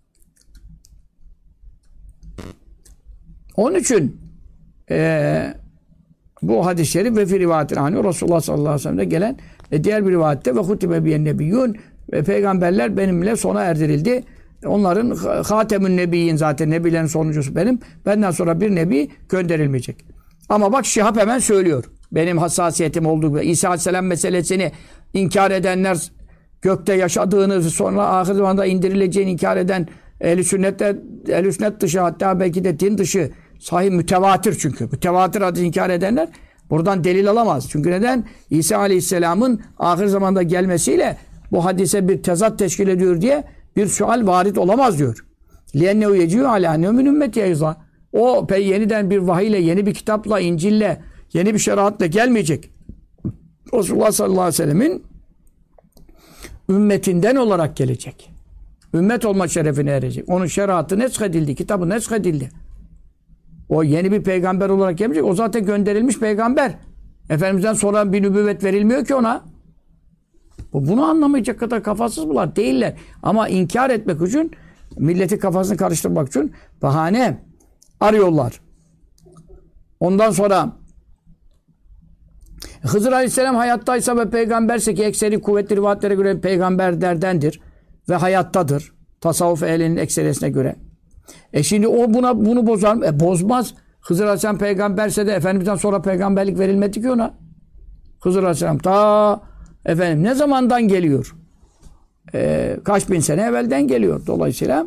Onun için bu hadis-i şerif ve fi rivayetin hani Resulullah sallallahu aleyhi ve sellem'de gelen diğer bir rivayette ve hutibe biyen nebiyyun ve peygamberler benimle sona erdirildi. Onların hatemün nebiyyin zaten nebilerin sonuncusu benim. Benden sonra bir nebi gönderilmeyecek. Ama bak Şihab hemen söylüyor. Benim hassasiyetim olduğu gibi İsa aleyhisselam meselesini inkar edenler gökte yaşadığını sonra ahir zamanda indirileceğini inkar eden ehl-i sünnet dışı hatta belki de din dışı sahih mütevatir çünkü. Mütevatir hadis inkar edenler buradan delil alamaz. Çünkü neden? İsa aleyhisselamın ahir zamanda gelmesiyle bu hadise bir tezat teşkil ediyor diye bir sual varit olamaz diyor. لِيَنَّهُ يَجِيُّ عَلَى اَنَّهُ مِنْ ümmeti اَيْضًا. O yeniden bir vahiyle, yeni bir kitapla, İncil'le, yeni bir şeriatla gelmeyecek. Resulullah sallallahu aleyhi ve sellemin ümmetinden olarak gelecek. Ümmet olma şerefine erecek. Onun şeriatı neshedildi, kitabı neshedildi. O yeni bir peygamber olarak gelmeyecek. O zaten gönderilmiş peygamber. Efendimiz'den sonra bir nübüvvet verilmiyor ki ona. Bunu anlamayacak kadar kafasız bunlar değiller. Ama inkar etmek için, milleti kafasını karıştırmak için bahane arıyorlar. Ondan sonra Hızır Aleyhisselam hayattaysa ve peygamberse ki ekseri kuvvetli rivayetlere göre peygamberlerdendir ve hayattadır. Tasavvuf ehlinin ekserisine göre. Şimdi o bunu bozar mı? Bozmaz. Hızır Aleyhisselam peygamberse de Efendimiz'den sonra peygamberlik verilmedi ki ona. Hızır Aleyhisselam ne zamandan geliyor? Kaç bin sene evvelden geliyor. Dolayısıyla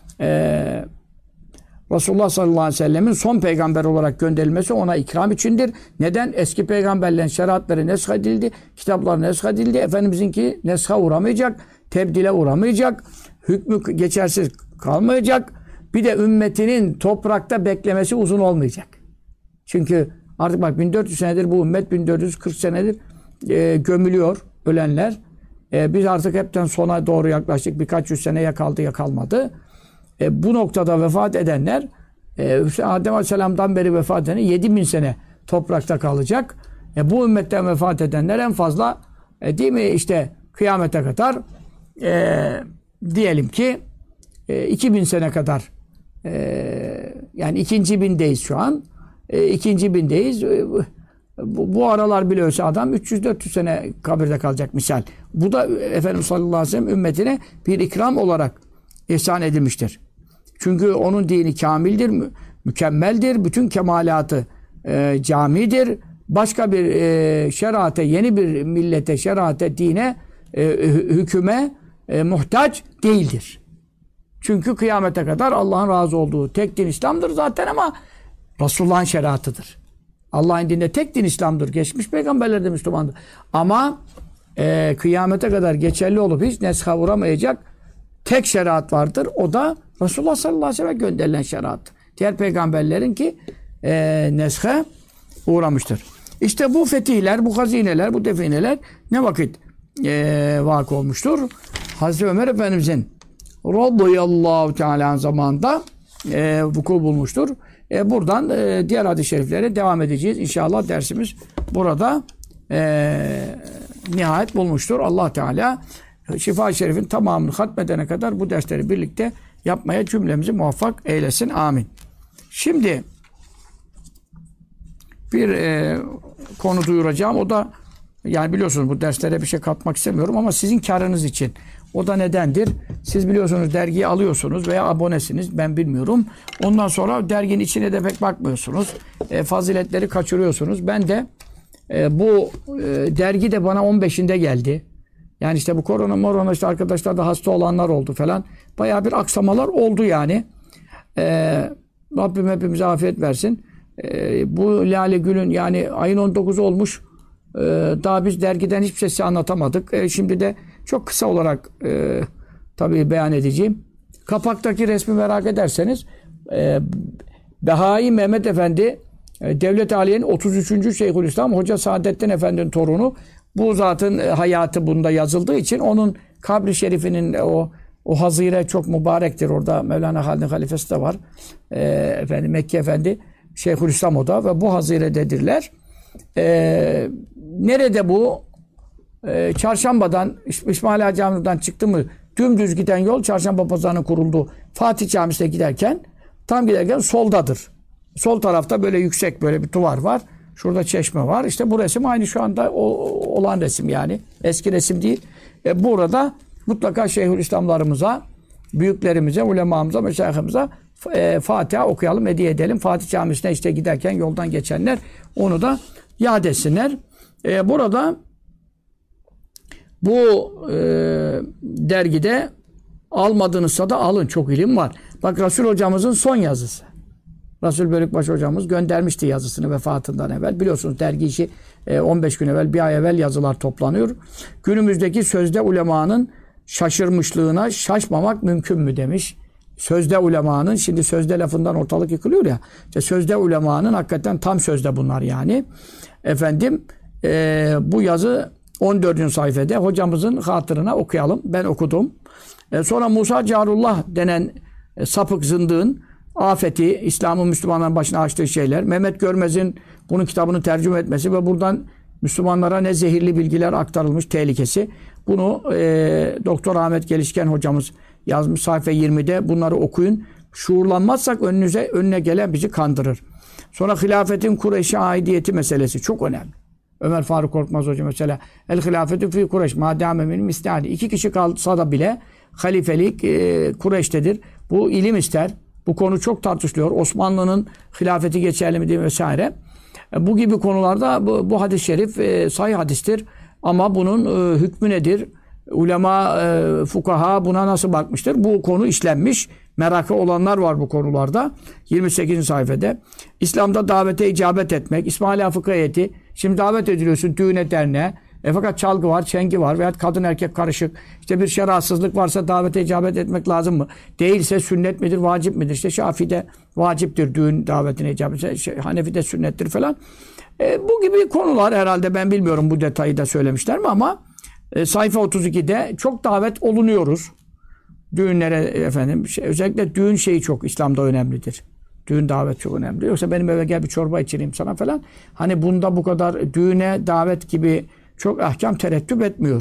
Resulullah sallallahu aleyhi ve sellemin son peygamber olarak gönderilmesi ona ikram içindir. Neden? Eski peygamberlerin şeriatları neshedildi, kitapları neshedildi. Efendimiz'inki nesha uğramayacak, tebdile uğramayacak, hükmü geçersiz kalmayacak. Bir de ümmetinin toprakta beklemesi uzun olmayacak. Çünkü artık bak 1400 senedir bu ümmet 1440 senedir gömülüyor ölenler. Biz artık hepten sona doğru yaklaştık. Birkaç yüz sene ya kaldı ya kalmadı. Bu noktada vefat edenler Adem Aleyhisselam'dan beri vefat edenler 7000 sene toprakta kalacak. Bu ümmetten vefat edenler en fazla değil mi işte kıyamete kadar diyelim ki 2000 sene kadar yani ikinci bindeyiz şu an. İkinci bindeyiz. Bu aralar bile ölse adam 300-400 sene kabirde kalacak misal. Bu da Efendimiz sallallahu aleyhi ve sellem ümmetine bir ikram olarak ihsan edilmiştir. Çünkü onun dini kamildir, mükemmeldir, bütün kemalatı camidir. Başka bir şeriate, yeni bir millete, şeriate, dine, hüküme muhtaç değildir. Çünkü kıyamete kadar Allah'ın razı olduğu tek din İslam'dır zaten ama Resulullah'ın şeriatıdır. Allah'ın dininde tek din İslam'dır. Geçmiş peygamberler de Müslümandır. Ama kıyamete kadar geçerli olup hiç nesha uğramayacak tek şeriat vardır. O da Resulullah sallallahu aleyhi ve sellem gönderilen şeriattır. Diğer peygamberlerin ki neshe uğramıştır. İşte bu fetihler, bu hazineler, bu defineler ne vakit vakı olmuştur? Hazreti Ömer Efendimizin radıyallahu teala zamanında vuku bulmuştur. Buradan diğer hadis-i şeriflere devam edeceğiz. İnşallah dersimiz burada nihayet bulmuştur. Allah Teala Şifa-i Şerif'in tamamını hatmedene kadar bu dersleri birlikte yapmaya cümlemizi muvaffak eylesin. Amin. Şimdi bir konu duyuracağım. O da yani biliyorsunuz bu derslere bir şey katmak istemiyorum ama sizin karınız için. O da nedendir? Siz biliyorsunuz dergiyi alıyorsunuz veya abonesiniz. Ben bilmiyorum. Ondan sonra derginin içine de pek bakmıyorsunuz. Faziletleri kaçırıyorsunuz. Ben de bu dergi de bana 15'inde geldi. Yani işte bu korona işte arkadaşlar da hasta olanlar oldu falan. Bayağı bir aksamalar oldu yani. Rabbim hepimize afiyet versin. Bu Lale Gül'ün yani ayın 19'u olmuş. Daha biz dergiden hiçbir şey size anlatamadık. Şimdi de çok kısa olarak tabii beyan edeceğim. Kapaktaki resmi merak ederseniz Behai Mehmet Efendi Devlet-i Aliye'nin 33. Şeyhülislam Hoca Saadettin Efendi'nin torunu. Bu zatın hayatı bunda yazıldığı için onun kabri şerifinin o hazire çok mübarektir. Orada Mevlana Halid halifesi de var. Mekke Efendi Şeyhülislam o da ve bu hazirededirler. Nerede bu? Çarşamba'dan İsmaila Camii'den çıktı mı dümdüz giden yol Çarşamba Pazarı'nın kurulduğu Fatih Camisi'ne giderken tam giderken soldadır. Sol tarafta böyle yüksek böyle bir duvar var. Şurada çeşme var. İşte bu resim aynı şu anda olan resim yani. Eski resim değil. Burada mutlaka Şeyhülislamlarımıza, büyüklerimize, ulemamıza, meşayihimize Fatiha okuyalım, hediye edelim. Fatih Camisi'ne işte giderken yoldan geçenler onu da yad etsinler. Burada bu dergide almadığınızsa da alın. Çok ilim var. Bak Resul hocamızın son yazısı. Resul Bölükbaşı hocamız göndermişti yazısını vefatından evvel. Biliyorsunuz dergi işi 15 gün evvel, bir ay evvel yazılar toplanıyor. Günümüzdeki sözde ulemanın şaşırmışlığına şaşmamak mümkün mü demiş. Sözde ulemanın, şimdi sözde lafından ortalık yıkılıyor ya. İşte sözde ulemanın hakikaten tam sözde bunlar yani. Bu yazı 14. sayfada hocamızın hatırına okuyalım. Ben okudum. Sonra Musa Carullah denen sapık zındığın afeti, İslam'ın Müslümanların başına açtığı şeyler, Mehmet Görmez'in bunun kitabını tercüme etmesi ve buradan Müslümanlara ne zehirli bilgiler aktarılmış tehlikesi. Bunu Doktor Ahmet Gelişken hocamız yazmış sayfa 20'de. Bunları okuyun. Şuurlanmazsak önüne gelen bizi kandırır. Sonra hilafetin Kureyş'e aidiyeti meselesi çok önemli. Ömer Faruk Korkmaz Hoca mesela el hilafetu fi Kureyş madame min mislihani. 2 kişi kalsa da bile halifelik Kureyş'tedir. Bu ilim ister. Bu konu çok tartışılıyor. Osmanlı'nın hilafeti geçerli mi diye vesaire. Bu gibi konularda bu hadis-i şerif sahih hadistir. Ama bunun hükmü nedir? Ulema, fukaha buna nasıl bakmıştır? Bu konu işlenmiş. Merakı olanlar var bu konularda. 28. sayfada. İslam'da davete icabet etmek. İsmaila Fıkıh Heyeti. Şimdi davet ediliyorsun düğüne derneğe. Fakat çalgı var, çengi var veya kadın erkek karışık. İşte bir şerahatsızlık varsa davete icabet etmek lazım mı? Değilse sünnet midir, vacip midir? İşte Şafii'de vaciptir düğün davetine icabet. Hanefi'de sünnettir falan. Bu gibi konular herhalde ben bilmiyorum bu detayı da söylemişler mi ama sayfa 32'de çok davet olunuyoruz. Düğünlere özellikle düğün şeyi çok İslam'da önemlidir. Düğün davet çok önemli. Yoksa benim eve gel bir çorba içireyim sana falan. Hani bunda bu kadar düğüne davet gibi çok ahkam terettüp etmiyor.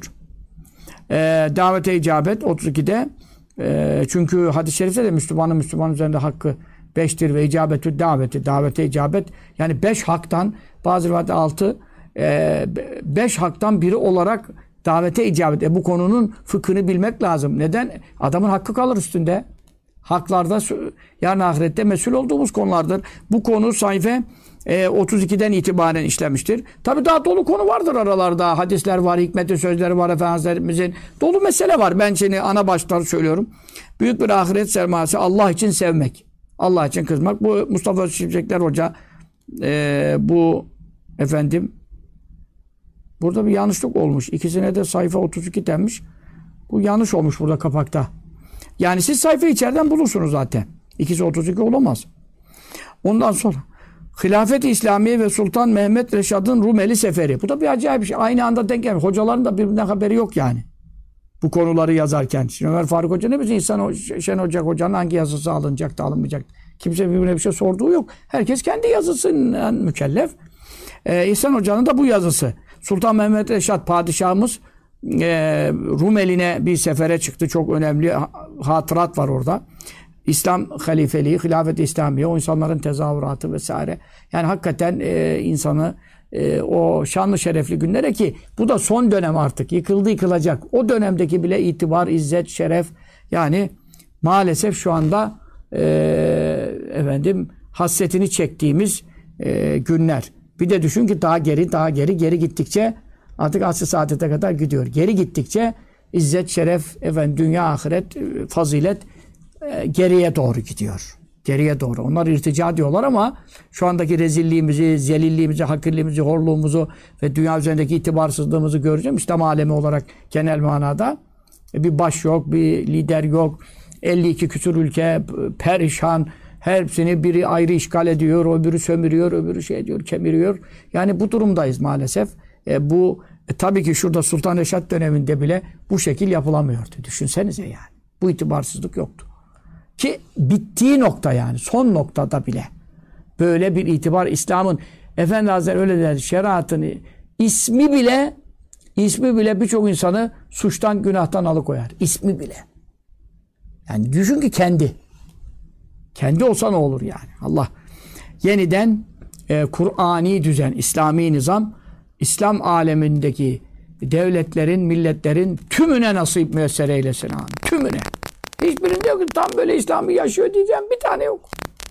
Davete icabet 32'de çünkü hadis-i şerifte de Müslüman üzerinde hakkı 5'tir ve icabetü daveti. Davete icabet yani 5 haktan bazı rivayette 6 5 haktan biri olarak davete icabet. Bu konunun fıkhını bilmek lazım. Neden? Adamın hakkı kalır üstünde. Haklarda yarın ahirette mesul olduğumuz konulardır. Bu konu sayfa 32'den itibaren işlemiştir. Tabi daha dolu konu vardır aralarda. Hadisler var, hikmet-i sözleri var Efendimizlerimizin. Dolu mesele var. Ben şimdi ana başları söylüyorum. Büyük bir ahiret sermayesi Allah için sevmek. Allah için kızmak. Bu Mustafa Şimşekler Hoca burada bir yanlışlık olmuş. İkisine de sayfa 32 denmiş. Bu yanlış olmuş burada kapakta. Yani siz sayfayı içeriden bulursunuz zaten. İkisi 32 olamaz. Ondan sonra Hilafet-i İslamiye ve Sultan Mehmet Reşad'ın Rumeli Seferi. Bu da bir acayip bir şey. Aynı anda denk gelmiş. Hocaların da birbirinden haberi yok yani. Bu konuları yazarken. Şimdi Ömer Faruk Hoca ne bilsin insan Şen Hoca'nın hangi yazısı alınacak da alınmayacak. Kimse birbirine bir şey sorduğu yok. Herkes kendi yazısından mükellef. İhsan Hoca'nın da bu yazısı. Sultan Mehmet Reşad padişahımız Rumeli'ne bir sefere çıktı. Çok önemli hatırat var orada. İslam halifeliği, hilafet-i İslamiye, o insanların tezahüratı vesaire. Yani hakikaten insanı o şanlı şerefli günlere, ki bu da son dönem artık. Yıkıldı yıkılacak. O dönemdeki bile itibar, izzet, şeref, yani maalesef şu anda hasretini çektiğimiz günler. Bir de düşün ki daha geri gittikçe artık asr-ı saadete kadar gidiyor. Geri gittikçe izzet, şeref, dünya, ahiret, fazilet geriye doğru gidiyor. Geriye doğru. Onlar irtica diyorlar ama şu andaki rezilliğimizi, zelilliğimizi, hakirliğimizi, horluğumuzu ve dünya üzerindeki itibarsızlığımızı göreceğim. İslam alemi olarak genel manada bir baş yok, bir lider yok. 52 küsur ülke perişan. Hepsini biri ayrı işgal ediyor, öbürü sömürüyor, öbürü şey diyor, kemiriyor. Yani bu durumdayız maalesef. Tabii ki şurada Sultan Reşat döneminde bile bu şekil yapılamıyordu. Düşünsenize yani. Bu itibarsızlık yoktu. Ki bittiği nokta, yani son noktada bile böyle bir itibar, İslam'ın Efendi Hazretleri öyle der, şeriatın ismi bile birçok insanı suçtan, günahtan alıkoyar. İsmi bile. Yani düşün ki kendi olsa ne olur yani. Allah yeniden Kur'ani düzen, İslami nizam, İslam alemindeki devletlerin, milletlerin tümüne nasip müyesser eylesin. Tümüne. Hiçbirinde yok. Tam böyle İslam'ı yaşıyor diyeceğim. Bir tane yok.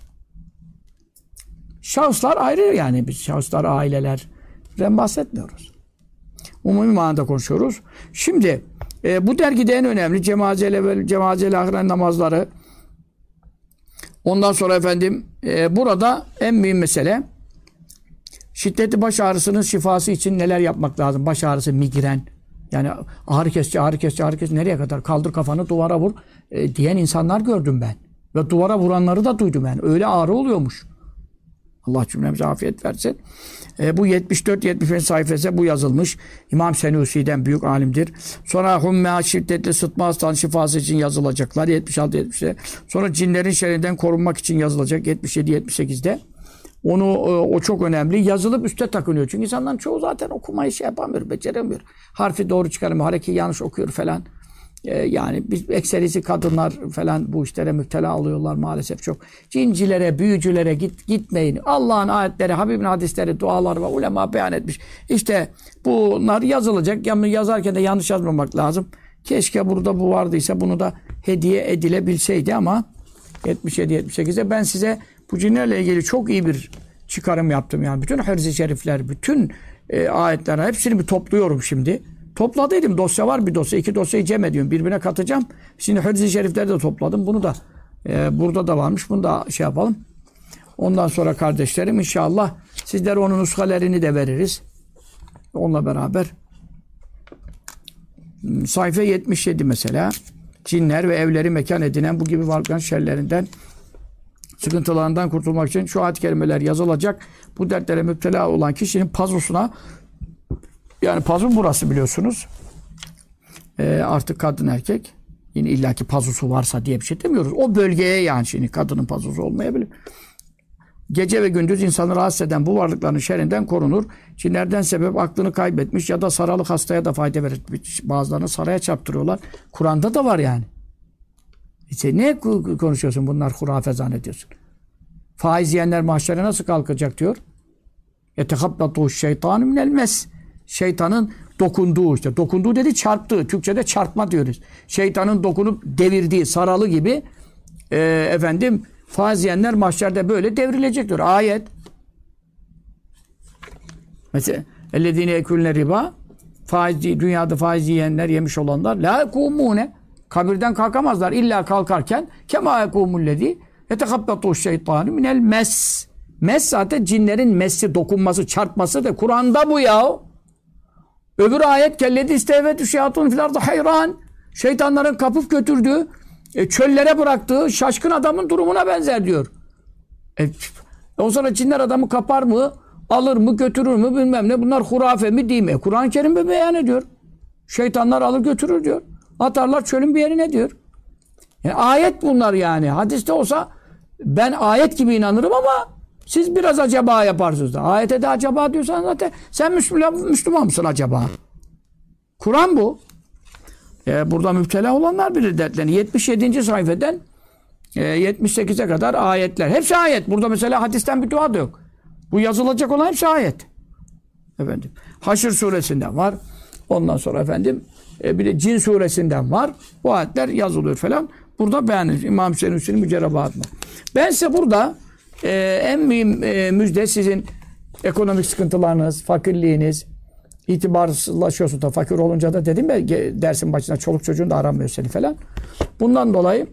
Şahıslar ayrı yani. Biz şahıslar, ailelerden bahsetmiyoruz. Umumi manada konuşuyoruz. Şimdi bu dergide en önemli cemazel ahiret namazları. Ondan sonra burada en mühim mesele şiddetli baş ağrısının şifası için neler yapmak lazım? Baş ağrısı, migren. Yani ağrı kesici nereye kadar? Kaldır kafanı duvara vur diyen insanlar gördüm ben. Ve duvara vuranları da duydum ben. Öyle ağrı oluyormuş. Allah cümlemize afiyet versin. Bu 74-75 sayfası bu yazılmış. İmam Senusi'den büyük alimdir. Sonra hummea, şiddetli sıtma hastanın şifası için yazılacaklar 76-70'de. Sonra cinlerin şerrinden korunmak için yazılacak 77-78'de. O çok önemli. Yazılıp üste takınıyor. Çünkü insanların çoğu zaten okumayı yapamıyor, beceremiyor. Harfi doğru çıkaramıyor, hareketi yanlış okuyor falan. Yani biz ekserisi kadınlar falan bu işlere müptela oluyorlar maalesef çok. Cincilere, büyücülere gitmeyin. Allah'ın ayetleri, Habibin hadisleri, duaları ve ulema beyan etmiş. İşte bunlar yazılacak. Yazarken de yanlış yazmamak lazım. Keşke burada bu vardıysa bunu da hediye edilebilseydi ama 77-78'de ben size bu cinlerle ilgili çok iyi bir çıkarım yaptım. Yani bütün hırz-ı şerifler, bütün ayetler hepsini bir topluyorum şimdi. Topladıydım. Dosya var, bir dosya. 2 dosyayı cem ediyorum. Birbirine katacağım. Şimdi hırz-ı şerifleri de topladım. Bunu da burada da varmış. Bunu da şey yapalım. Ondan sonra kardeşlerim inşallah sizlere onun nuskalerini de veririz. Onunla beraber sayfa 77 mesela. Cinler ve evleri mekan edinen bu gibi varlıkların şerlerinden, sıkıntılarından kurtulmak için şu ayet-i kerimeler yazılacak. Bu dertlere müptela olan kişinin pazusuna, yani pazu burası biliyorsunuz. Artık kadın erkek, yine illaki pazusu varsa diye bir şey demiyoruz. O bölgeye yani şimdi kadının pazusu olmayabilir. Gece ve gündüz insanı rahatsız eden bu varlıkların şerrinden korunur. Cinlerden sebep aklını kaybetmiş ya da saralık hastaya da fayda verir. Bazılarını saraya çarptırıyorlar. Kur'an'da da var yani. Ne konuşuyorsun, bunlar hurafe zannediyorsun. Faiz yiyenler mahşere nasıl kalkacak diyor. يَتَخَبَّطُوا الشَّيْطَانُ مِنَ الْمَسِ Şeytanın dokunduğu, işte dokunduğu dedi, çarptığı. Türkçe'de çarpma diyoruz. Şeytanın dokunup devirdiği saralı gibi faiz yiyenler mahşerde böyle devrilecek diyor. Ayet. Mesela اَلَّذ۪ينَ اَكُلْنَ riba, dünyada faiz yiyenler, yemiş olanlar la يَكُومُونَ kabirden kalkamazlar. İlla kalkarken كَمَا يَكُومُ الَّذ۪ي يَتَخَبَّطُوا الشَّيْطَانُ مِنَ الْمَسِ Mes zaten cinlerin messi, dokunması, çarpması da Kur'an'da bu ya. Öbür ayet kelledi istevvetü şeyatun fil ardı hayran. Şeytanların kapıp götürdüğü, çöllere bıraktığı şaşkın adamın durumuna benzer diyor. O sonra cinler adamı kapar mı, alır mı, götürür mü bilmem ne. Bunlar hurafe mi değil mi? Kur'an-ı Kerim'de beyan ediyor. Şeytanlar alır götürür diyor. Atarlar çölün bir yerine diyor. Yani ayet bunlar yani. Hadiste olsa ben ayet gibi inanırım ama siz biraz acaba yaparsınız da. Ayete de acaba diyorsan zaten sen Müslüman mısın acaba? Kur'an bu. Burada müptela olanlar bilir dertlerini. 77. sayfeden 78'e kadar ayetler. Hepsi ayet. Burada mesela hadisten bir dua da yok. Bu yazılacak olan hepsi ayet. Efendim. Haşr suresinden var. Ondan sonra efendim bir de Cin suresinden var. Bu ayetler yazılıyor falan. Burada beyan ediyor. İmam Hüseyin'in mücerrebatı var. Ben size burada en mühim müjde sizin ekonomik sıkıntılarınız, fakirliğiniz, itibarsızlaşıyorsun da fakir olunca da dedim ya dersin başına çoluk çocuğun da aramıyor seni falan. Bundan dolayı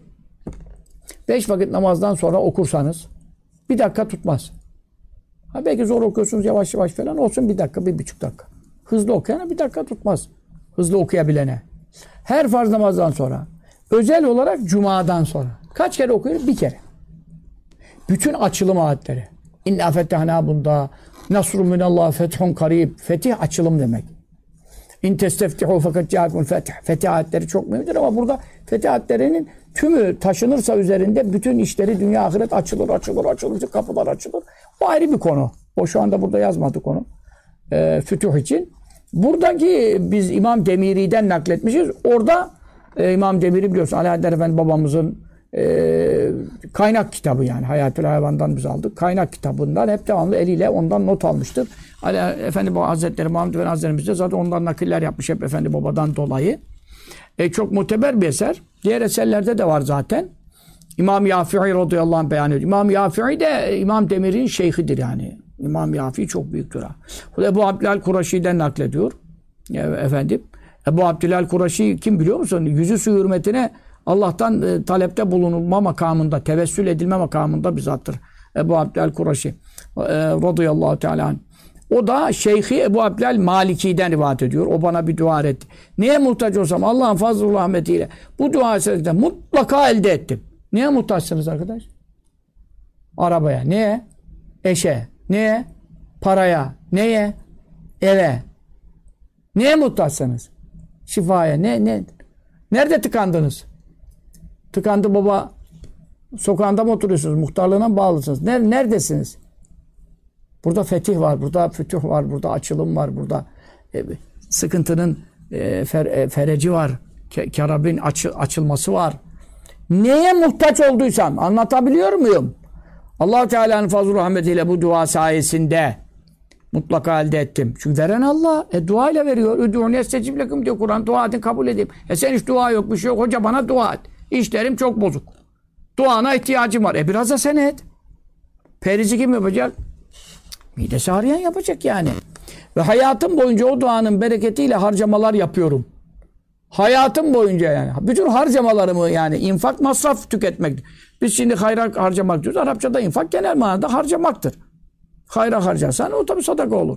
5 vakit namazdan sonra okursanız bir dakika tutmaz. Ha belki zor okuyorsunuz yavaş yavaş falan olsun bir dakika, 1,5 dakika. Hızlı okuyana bir dakika tutmaz. Hızlı okuyabilene. Her farz namazdan sonra. Özel olarak cumadan sonra. Kaç kere okuyoruz? Bir kere. Bütün açılım ayetleri. İnna fettehna bunda. Nasrun minallah fethun karib. Fetih açılım demek. İn testeftihu fakat ca'akumul fetih. Fetih ayetleri çok mühimdir ama burada fetih ayetlerinin tümü taşınırsa üzerinde bütün işleri dünya ahiret açılır. Kapılar açılır. O ayrı bir konu. O şu anda burada yazmadık onu. Fütuh için. Buradaki biz İmam Demiri'den nakletmişiz. Orada İmam Demiri biliyorsun Alaaddin Efendi babamızın kaynak kitabı yani. Hayatül Hayvan'dan biz aldık. Kaynak kitabından hep devamlı eliyle ondan not almıştır. Efendi Baba Hazretleri, Muhammed Efendi Hazretlerimiz de zaten ondan nakiller yapmış hep Efendi Baba'dan dolayı. Çok muteber bir eser. Diğer eserlerde de var zaten. İmam Yafi'i radıyallahu anh beyan ediyor. İmam Yafi'i de İmam Demir'in şeyhidir yani. İmam Yafi'i çok büyüktür ha. Ebu Abdülhal Kuraşi'den naklediyor. Efendim. Ebu Abdülhal Kuraşi kim biliyor musun? Yüzü su hürmetine Allah'tan talepte bulunulma makamında, tevessül edilme makamında bir zattır. Ebu Abdülhal Kuraşi radıyallahu teala anh. O da Şeyhi Ebu Abdülhal Maliki'den rivayet ediyor. O bana bir dua etti. Neye muhtaç olsam Allah'ın fazl-ı rahmetiyle bu dua eserinde mutlaka elde ettim. Neye muhtaçsınız arkadaş? Arabaya. Neye? Eşe. Neye? Paraya. Neye? Eve. Neye muhtaçsınız? Şifaya. Ne? Nerede tıkandınız? Tıkandı baba. Sokağında mı oturuyorsunuz? Muhtarlığına mı bağlısınız? Neredesiniz? Burada fetih var, burada fütuh var, burada açılım var, burada sıkıntının fereci var, kerabin açılması var. Neye muhtaç olduysam anlatabiliyor muyum? Allah-u Teala'nın fazl-ı rahmetiyle bu dua sayesinde mutlaka elde ettim. Çünkü veren Allah. Dua ile veriyor. Üdûni estecib lekum diyor Kur'an. Dua edin kabul edeyim. Sen hiç dua yok, bir şey yok. Hoca bana dua et. İşlerim çok bozuk. Duana ihtiyacım var. Biraz da sen et. Perizi kim yapacak? Midesi ağrıyan yapacak yani. Ve hayatım boyunca o duanın bereketiyle harcamalar yapıyorum. Hayatım boyunca yani. Bütün harcamalarımı yani infak, masraf tüketmek. Biz şimdi hayra harcamak diyoruz. Arapçada infak genel manada harcamaktır. Hayra harcarsan o tabi sadaka olur.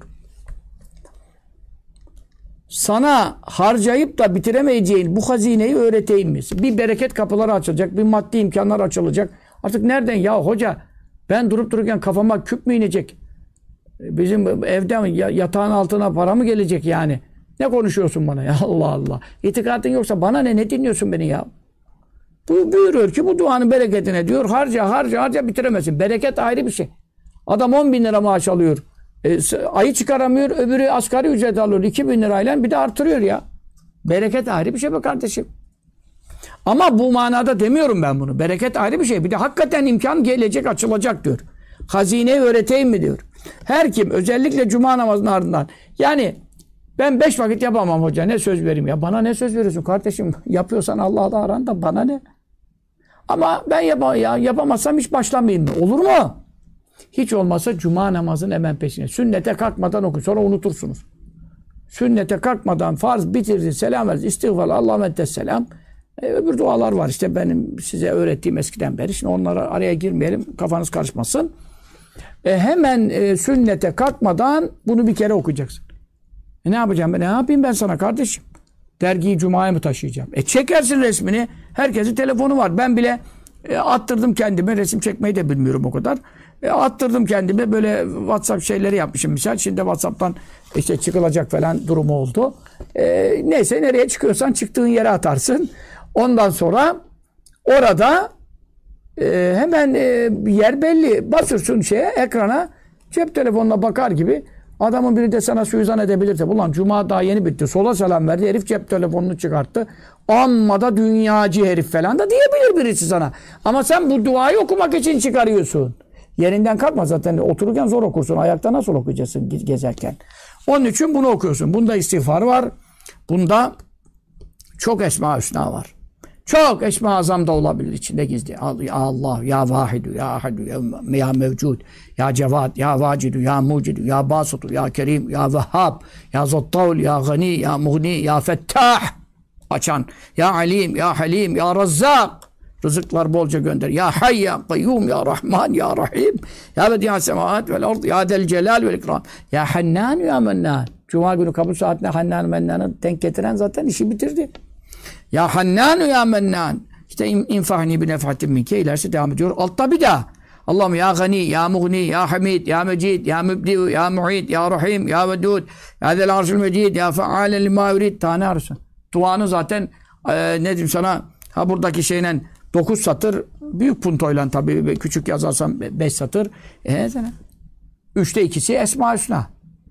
Sana harcayıp da bitiremeyeceğin bu hazineyi öğreteyim mi? Bir bereket kapıları açılacak, bir maddi imkanlar açılacak. Artık nereden ya hoca ben durup dururken kafama küp mü inecek? Bizim evden yatağın altına para mı gelecek yani? Ne konuşuyorsun bana ya Allah Allah. İtikadın yoksa bana ne dinliyorsun beni ya? Bu buyuruyor ki bu duanın bereketine diyor harca bitiremezsin. Bereket ayrı bir şey. Adam 10.000 lira maaş alıyor. Ayı çıkaramıyor öbürü asgari ücret alıyor. 2.000 lirayla bir de artırıyor ya. Bereket ayrı bir şey be kardeşim. Ama bu manada demiyorum ben bunu. Bereket ayrı bir şey. Bir de hakikaten imkan gelecek açılacak diyor. Hazineyi öğreteyim mi diyor. Her kim özellikle cuma namazının ardından yani ben 5 vakit yapamam hoca ne söz vereyim ya. Bana ne söz veriyorsun kardeşim? Yapıyorsan Allah'la aranda bana ne? Ama ben yapamazsam hiç başlamayayım mı? Olur mu? Hiç olmazsa cuma namazının hemen peşine. Sünnete kalkmadan okuyun. Sonra unutursunuz. Sünnete kalkmadan farz bitirdi. Selam verdi. İstiğfar. Allahümme selam. Öbür dualar var işte benim size öğrettiğim eskiden beri. Şimdi onlara araya girmeyelim. Kafanız karışmasın. Hemen sünnete kalkmadan bunu bir kere okuyacaksın. Ne yapacağım ben? Ne yapayım ben sana kardeşim? Dergiyi cumaya mı taşıyacağım? Çekersin resmini. Herkesin telefonu var. Ben bile attırdım kendime. Resim çekmeyi de bilmiyorum o kadar. Attırdım kendime. Böyle WhatsApp şeyleri yapmışım misal. Şimdi WhatsApp'tan işte çıkılacak falan durumu oldu. Neyse nereye çıkıyorsan çıktığın yere atarsın. Ondan sonra orada hemen yer belli. Basırsın ekrana. Cep telefonuna bakar gibi Adamın biri de sana suizan edebilirse. Ulan cuma daha yeni bitti. Sola selam verdi. Herif cep telefonunu çıkarttı. Amma da dünyacı herif falan da diyebilir birisi sana. Ama sen bu duayı okumak için çıkarıyorsun. Yerinden kalkma zaten. Otururken zor okursun. Ayakta nasıl okuyacaksın gezerken? Onun için bunu okuyorsun. Bunda istiğfar var. Bunda çok Esma-i Hüsna var. Çok Esma-i Azam da olabilir içinde gizli. Ya Allah, ya Vahidu, ya Ahadu, ya Mevcud, ya Cevat, ya Vacidu, ya Mucidu, ya Basutu, ya Kerim, ya Vehhab, ya Zottavl, ya Gani, ya Mughni, ya Fettah. Açan. Ya Alim, ya Halim, ya Razzak. Rızıklar bolca gönder. Ya Hayy, ya Kayyum, ya Rahman, ya Rahim. Ya Bedi'a semavat vel ard, ya Del Celal vel İkram. Ya Hannan, ya Mennan. Cuma günü kabul saatine Hannan, Mennan'ı denk getiren zaten işi bitirdi. Ya Hannan, ya Mennan. İşte infahni bi nefhatin minke ilerisi devam ediyor. Altta bir daha. Allah'ım ya Gani, ya Mughni, ya Hamid, ya Mecid, ya Mübdi, ya Mu'id, ya Rahim, ya Vedud, ya Del Arşul Mecid, ya Fealen lima yurid. Tane arasın. Duanı zaten ne diyeyim sana, ha buradaki şeyle 9 satır, büyük puntoyla tabii, küçük yazarsam 5 satır. Sana. 3'te 2'si Esma-i Hüsna.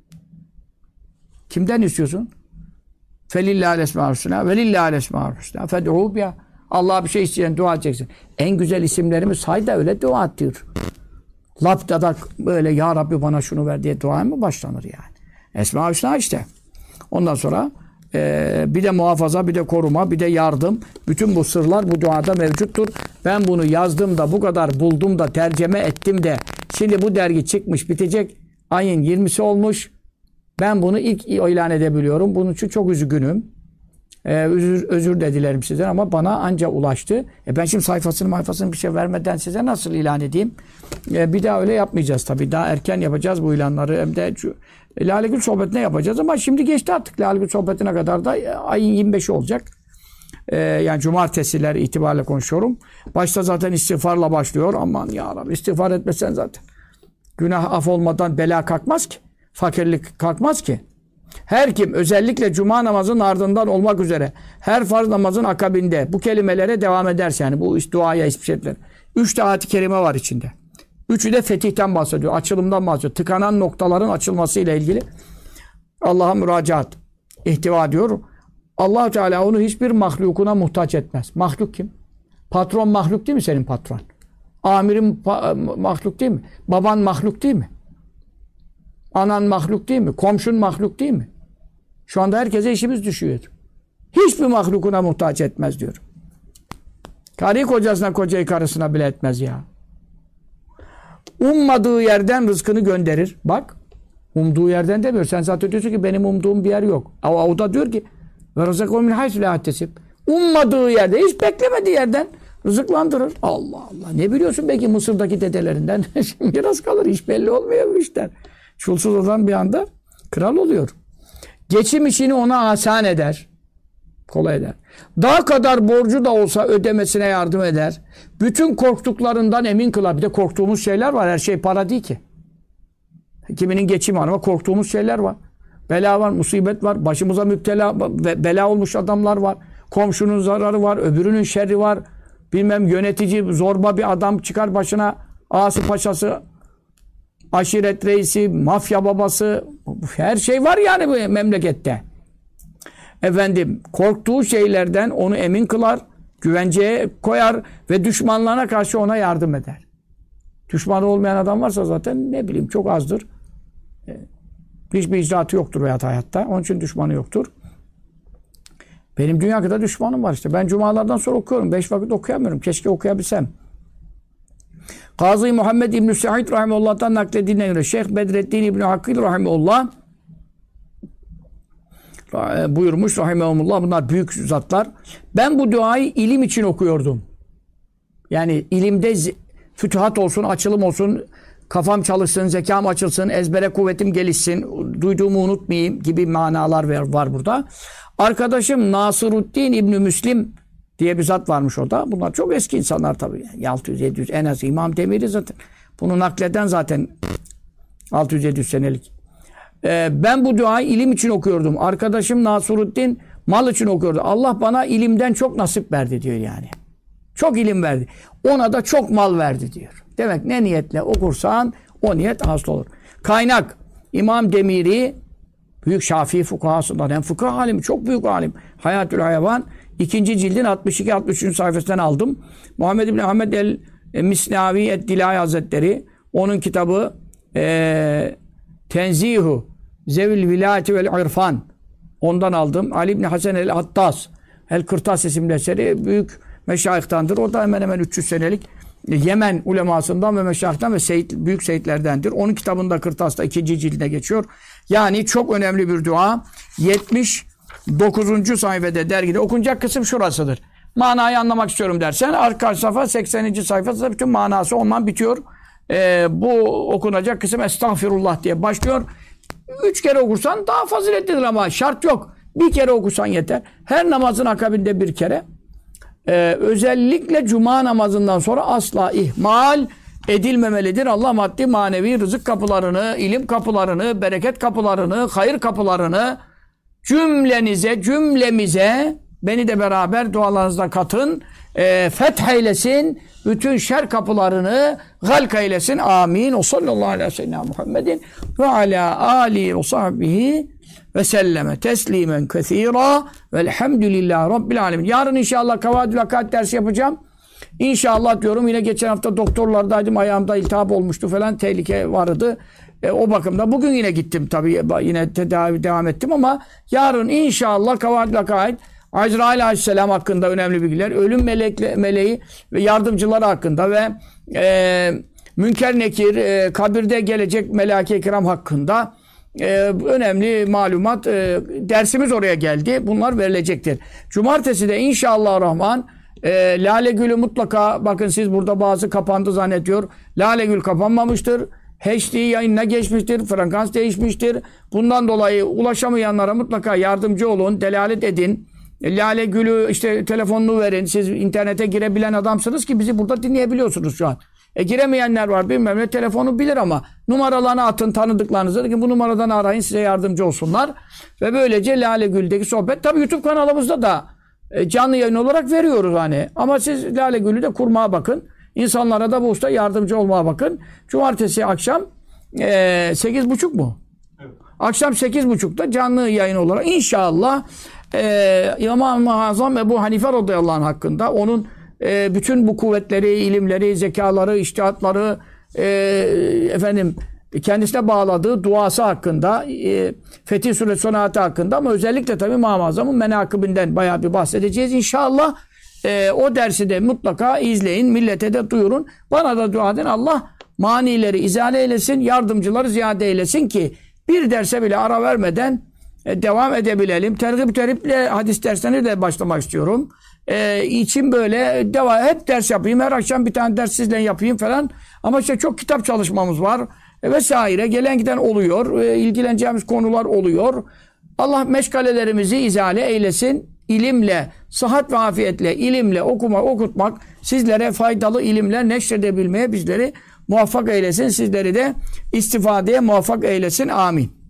Kimden istiyorsun? Felillâhel Esma-i Hüsna ve lillâhel Esma-i Hüsna fed'û biha. Allah'a bir şey isteyen dua edeceksin. En güzel isimlerimi say da öyle dua et diyor. Laptadak böyle ya Rabbi bana şunu ver diye dua mı başlanır yani? Esma-i Hüsna işte. Ondan sonra bir de muhafaza, bir de koruma, bir de yardım. Bütün bu sırlar bu duada mevcuttur. Ben bunu yazdım da bu kadar buldum da tercüme ettim de şimdi bu dergi çıkmış bitecek. Ayın 20'si olmuş. Ben bunu ilk ilan edebiliyorum. Bunun için çok üzgünüm. Özür de dilerim sizden ama bana anca ulaştı. Ben şimdi sayfasını bir şey vermeden size nasıl ilan edeyim? Bir daha öyle yapmayacağız tabii. Daha erken yapacağız bu ilanları. Hem de Lale Gül sohbetine yapacağız ama şimdi geçti artık. Lale Gül sohbetine kadar da ayın 25'i olacak. Yani cumartesiler itibariyle konuşuyorum. Başta zaten istiğfarla başlıyor. Aman ya Rabbi istiğfar etmesen zaten. Günah af olmadan bela kalkmaz ki. Fakirlik kalkmaz ki. Her kim özellikle cuma namazının ardından olmak üzere her farz namazın akabinde bu kelimelere devam ederse yani bu duaya hiçbir şey etmez. 3 de ayet-i kerime var içinde. 3'ü de fetihten bahsediyor. Açılımdan bahsediyor. Tıkanan noktaların açılması ile ilgili Allah'a müracaat ihtiva ediyor. Allah Teala onu hiçbir mahlukuna muhtaç etmez. Mahluk kim? Patron mahluk değil mi senin patron? Amirin mahluk değil mi? Baban mahluk değil mi? Anan mahluk değil mi? Komşun mahluk değil mi? Şu anda herkese işimiz düşüyor. Hiçbir mahlukuna muhtaç etmez diyor. Karı kocasına, kocayı karısına bile etmez ya. Ummadığı yerden rızkını gönderir. Bak, umduğu yerden demiyor. Sen zaten diyorsun ki benim umduğum bir yer yok. Ama o da diyor ki ve rızakû min haythu lâ yahtesib. Ummadığı yerde, hiç beklemediği yerden rızıklandırır. Allah Allah. Ne biliyorsun belki Mısır'daki dedelerinden? Şimdi miras kalır. Hiç belli olmuyor bu işler. Çulsuz adam bir anda kral oluyor. Geçim işini ona asan eder. Kolay eder. Daha kadar borcu da olsa ödemesine yardım eder. Bütün korktuklarından emin kılar. Bir de korktuğumuz şeyler var. Her şey para değil ki. Kiminin geçimi var ama korktuğumuz şeyler var. Bela var, musibet var. Başımıza müptela, bela olmuş adamlar var. Komşunun zararı var, öbürünün şerri var. Bilmem yönetici, zorba bir adam çıkar başına. Ağası paşası, aşiret reisi, mafya babası. Her şey var yani bu memlekette. Efendim, korktuğu şeylerden onu emin kılar, güvenceye koyar ve düşmanlarına karşı ona yardım eder. Düşmanı olmayan adam varsa zaten ne bileyim çok azdır. Hiçbir icraatı yoktur hayatta. Onun için düşmanı yoktur. Benim dünya kadar düşmanım var işte. Ben cumalardan sonra okuyorum. 5 vakit okuyamıyorum. Keşke okuyabilsem. Kazı Muhammed İbn-i Sa'id Rahimullah'tan naklediğine göre Şeyh Bedreddin İbn-i Hakkil Rahimullah buyurmuş Rahimullah. Bunlar büyük zatlar. Ben bu duayı ilim için okuyordum. Yani ilimde fütühat olsun, açılım olsun, kafam çalışsın, zekam açılsın, ezbere kuvvetim gelişsin, duyduğumu unutmayayım gibi manalar var burada. Arkadaşım Nasıruddin İbn-i Müslim diye bir zat varmış o da. Bunlar çok eski insanlar tabii. 600-700 en az İmam Temiri zaten. Bunu nakleden zaten 600-700 senelik. Ben bu duayı ilim için okuyordum. Arkadaşım Nasıruddin mal için okuyordu. Allah bana ilimden çok nasip verdi diyor yani. Çok ilim verdi. Ona da çok mal verdi diyor. Demek ne niyetle okursan o niyet hasıl olur. Kaynak İmam Demiri, büyük Şafii fukahasından, hem fıkıh alimi, çok büyük alim. Hayatül Hayvan, 2. cildin 62-63. sayfasından aldım. Muhammed İbni Ahmed el-Misnavi et-Dilay Hazretleri, onun kitabı Tenzihu Zevil Vilayeti vel İrfan, ondan aldım. Ali İbni Hasan el-Attas, El-Kırtas isimli eseri büyük meşayihtandır. O da hemen hemen 300 senelik Yemen ulemasından ve meşayihtan ve büyük seyitlerdendir. Onun kitabında Kırtas'ta 2. cildine geçiyor. Yani çok önemli bir dua. 79. sayfada dergide okunacak kısım şurasıdır. Manayı anlamak istiyorum dersen arka sayfa 80. sayfada bütün manası ondan bitiyor. Bu okunacak kısım Estağfirullah diye başlıyor. 3 kere okursan daha faziletlidir ama şart yok. Bir kere okursan yeter. Her namazın akabinde bir kere. Özellikle cuma namazından sonra asla ihmal edilmemelidir. Allah maddi manevi rızık kapılarını, ilim kapılarını, bereket kapılarını, hayır kapılarını cümlemize beni de beraber dualarınızda katın. Fetheylesin. Bütün şer kapılarını galk eylesin. Amin. O sallallahu aleyhi ve sellem Muhammedin ve ala alihi ve sahbihi ve selleme teslimen kethira velhamdülillahi rabbil alemin. Yarın inşallah Kavadül Hakat dersi yapacağım. İnşallah diyorum, yine geçen hafta doktorlardaydım, ayağımda iltihap olmuştu falan, tehlike vardı. O bakımda bugün yine gittim tabii, yine tedavi devam ettim ama yarın inşallah Kavadül Hakat, Azrail Aleyhisselam hakkında önemli bilgiler, ölüm meleği ve yardımcıları hakkında ve Münker Nekir, kabirde gelecek melâke-i kiram hakkında önemli malumat, dersimiz oraya geldi. Bunlar verilecektir. Cumartesi de inşallah Rahman Lale Gül'ü mutlaka, bakın siz burada bazı kapandı zannediyor. Lale Gül kapanmamıştır. HD yayınına geçmiştir. Frekans değişmiştir. Bundan dolayı ulaşamayanlara mutlaka yardımcı olun. Delalet edin. Lale Gül'ü işte telefonunu verin. Siz internete girebilen adamsınız ki bizi burada dinleyebiliyorsunuz şu an. Giremeyenler var, bilmem ne, telefonu bilir ama numaralarını atın tanıdıklarınızı ki bu numaradan arayın, size yardımcı olsunlar. Ve böylece Lale Gül'deki sohbet, tabii YouTube kanalımızda da canlı yayın olarak veriyoruz hani. Ama siz Lale Gül'ü de kurmaya bakın. İnsanlara da bu usta yardımcı olmaya bakın. Cumartesi akşam 8.30 mu? Evet. Akşam 8.30'da canlı yayın olarak inşallah İmam-ı Azam Ebu Hanife radıyallahu anh hakkında, onun bütün bu kuvvetleri, ilimleri, zekaları, içtihatları, kendisine bağladığı duası hakkında, Fetih Suresi sonatı hakkında, ama özellikle tabii İmam-ı Azam'ın menakıbinden bayağı bir bahsedeceğiz inşallah. O dersi de mutlaka izleyin, millete de duyurun. Bana da dua edin. Allah manileri izale eylesin, yardımcıları ziyade eylesin ki bir derse bile ara vermeden devam edebilelim. Tergib terhiple hadis derslerine de başlamak istiyorum. İçim böyle hep ders yapayım. Her akşam bir tane ders sizle yapayım falan. Ama işte çok kitap çalışmamız var. Vesaire. Gelen giden oluyor. İlgileneceğimiz konular oluyor. Allah meşgalelerimizi izale eylesin. İlimle, sıhhat ve afiyetle, ilimle okutmak, sizlere faydalı ilimler neşredebilmeye bizleri muvaffak eylesin. Sizleri de istifadeye muvaffak eylesin. Amin.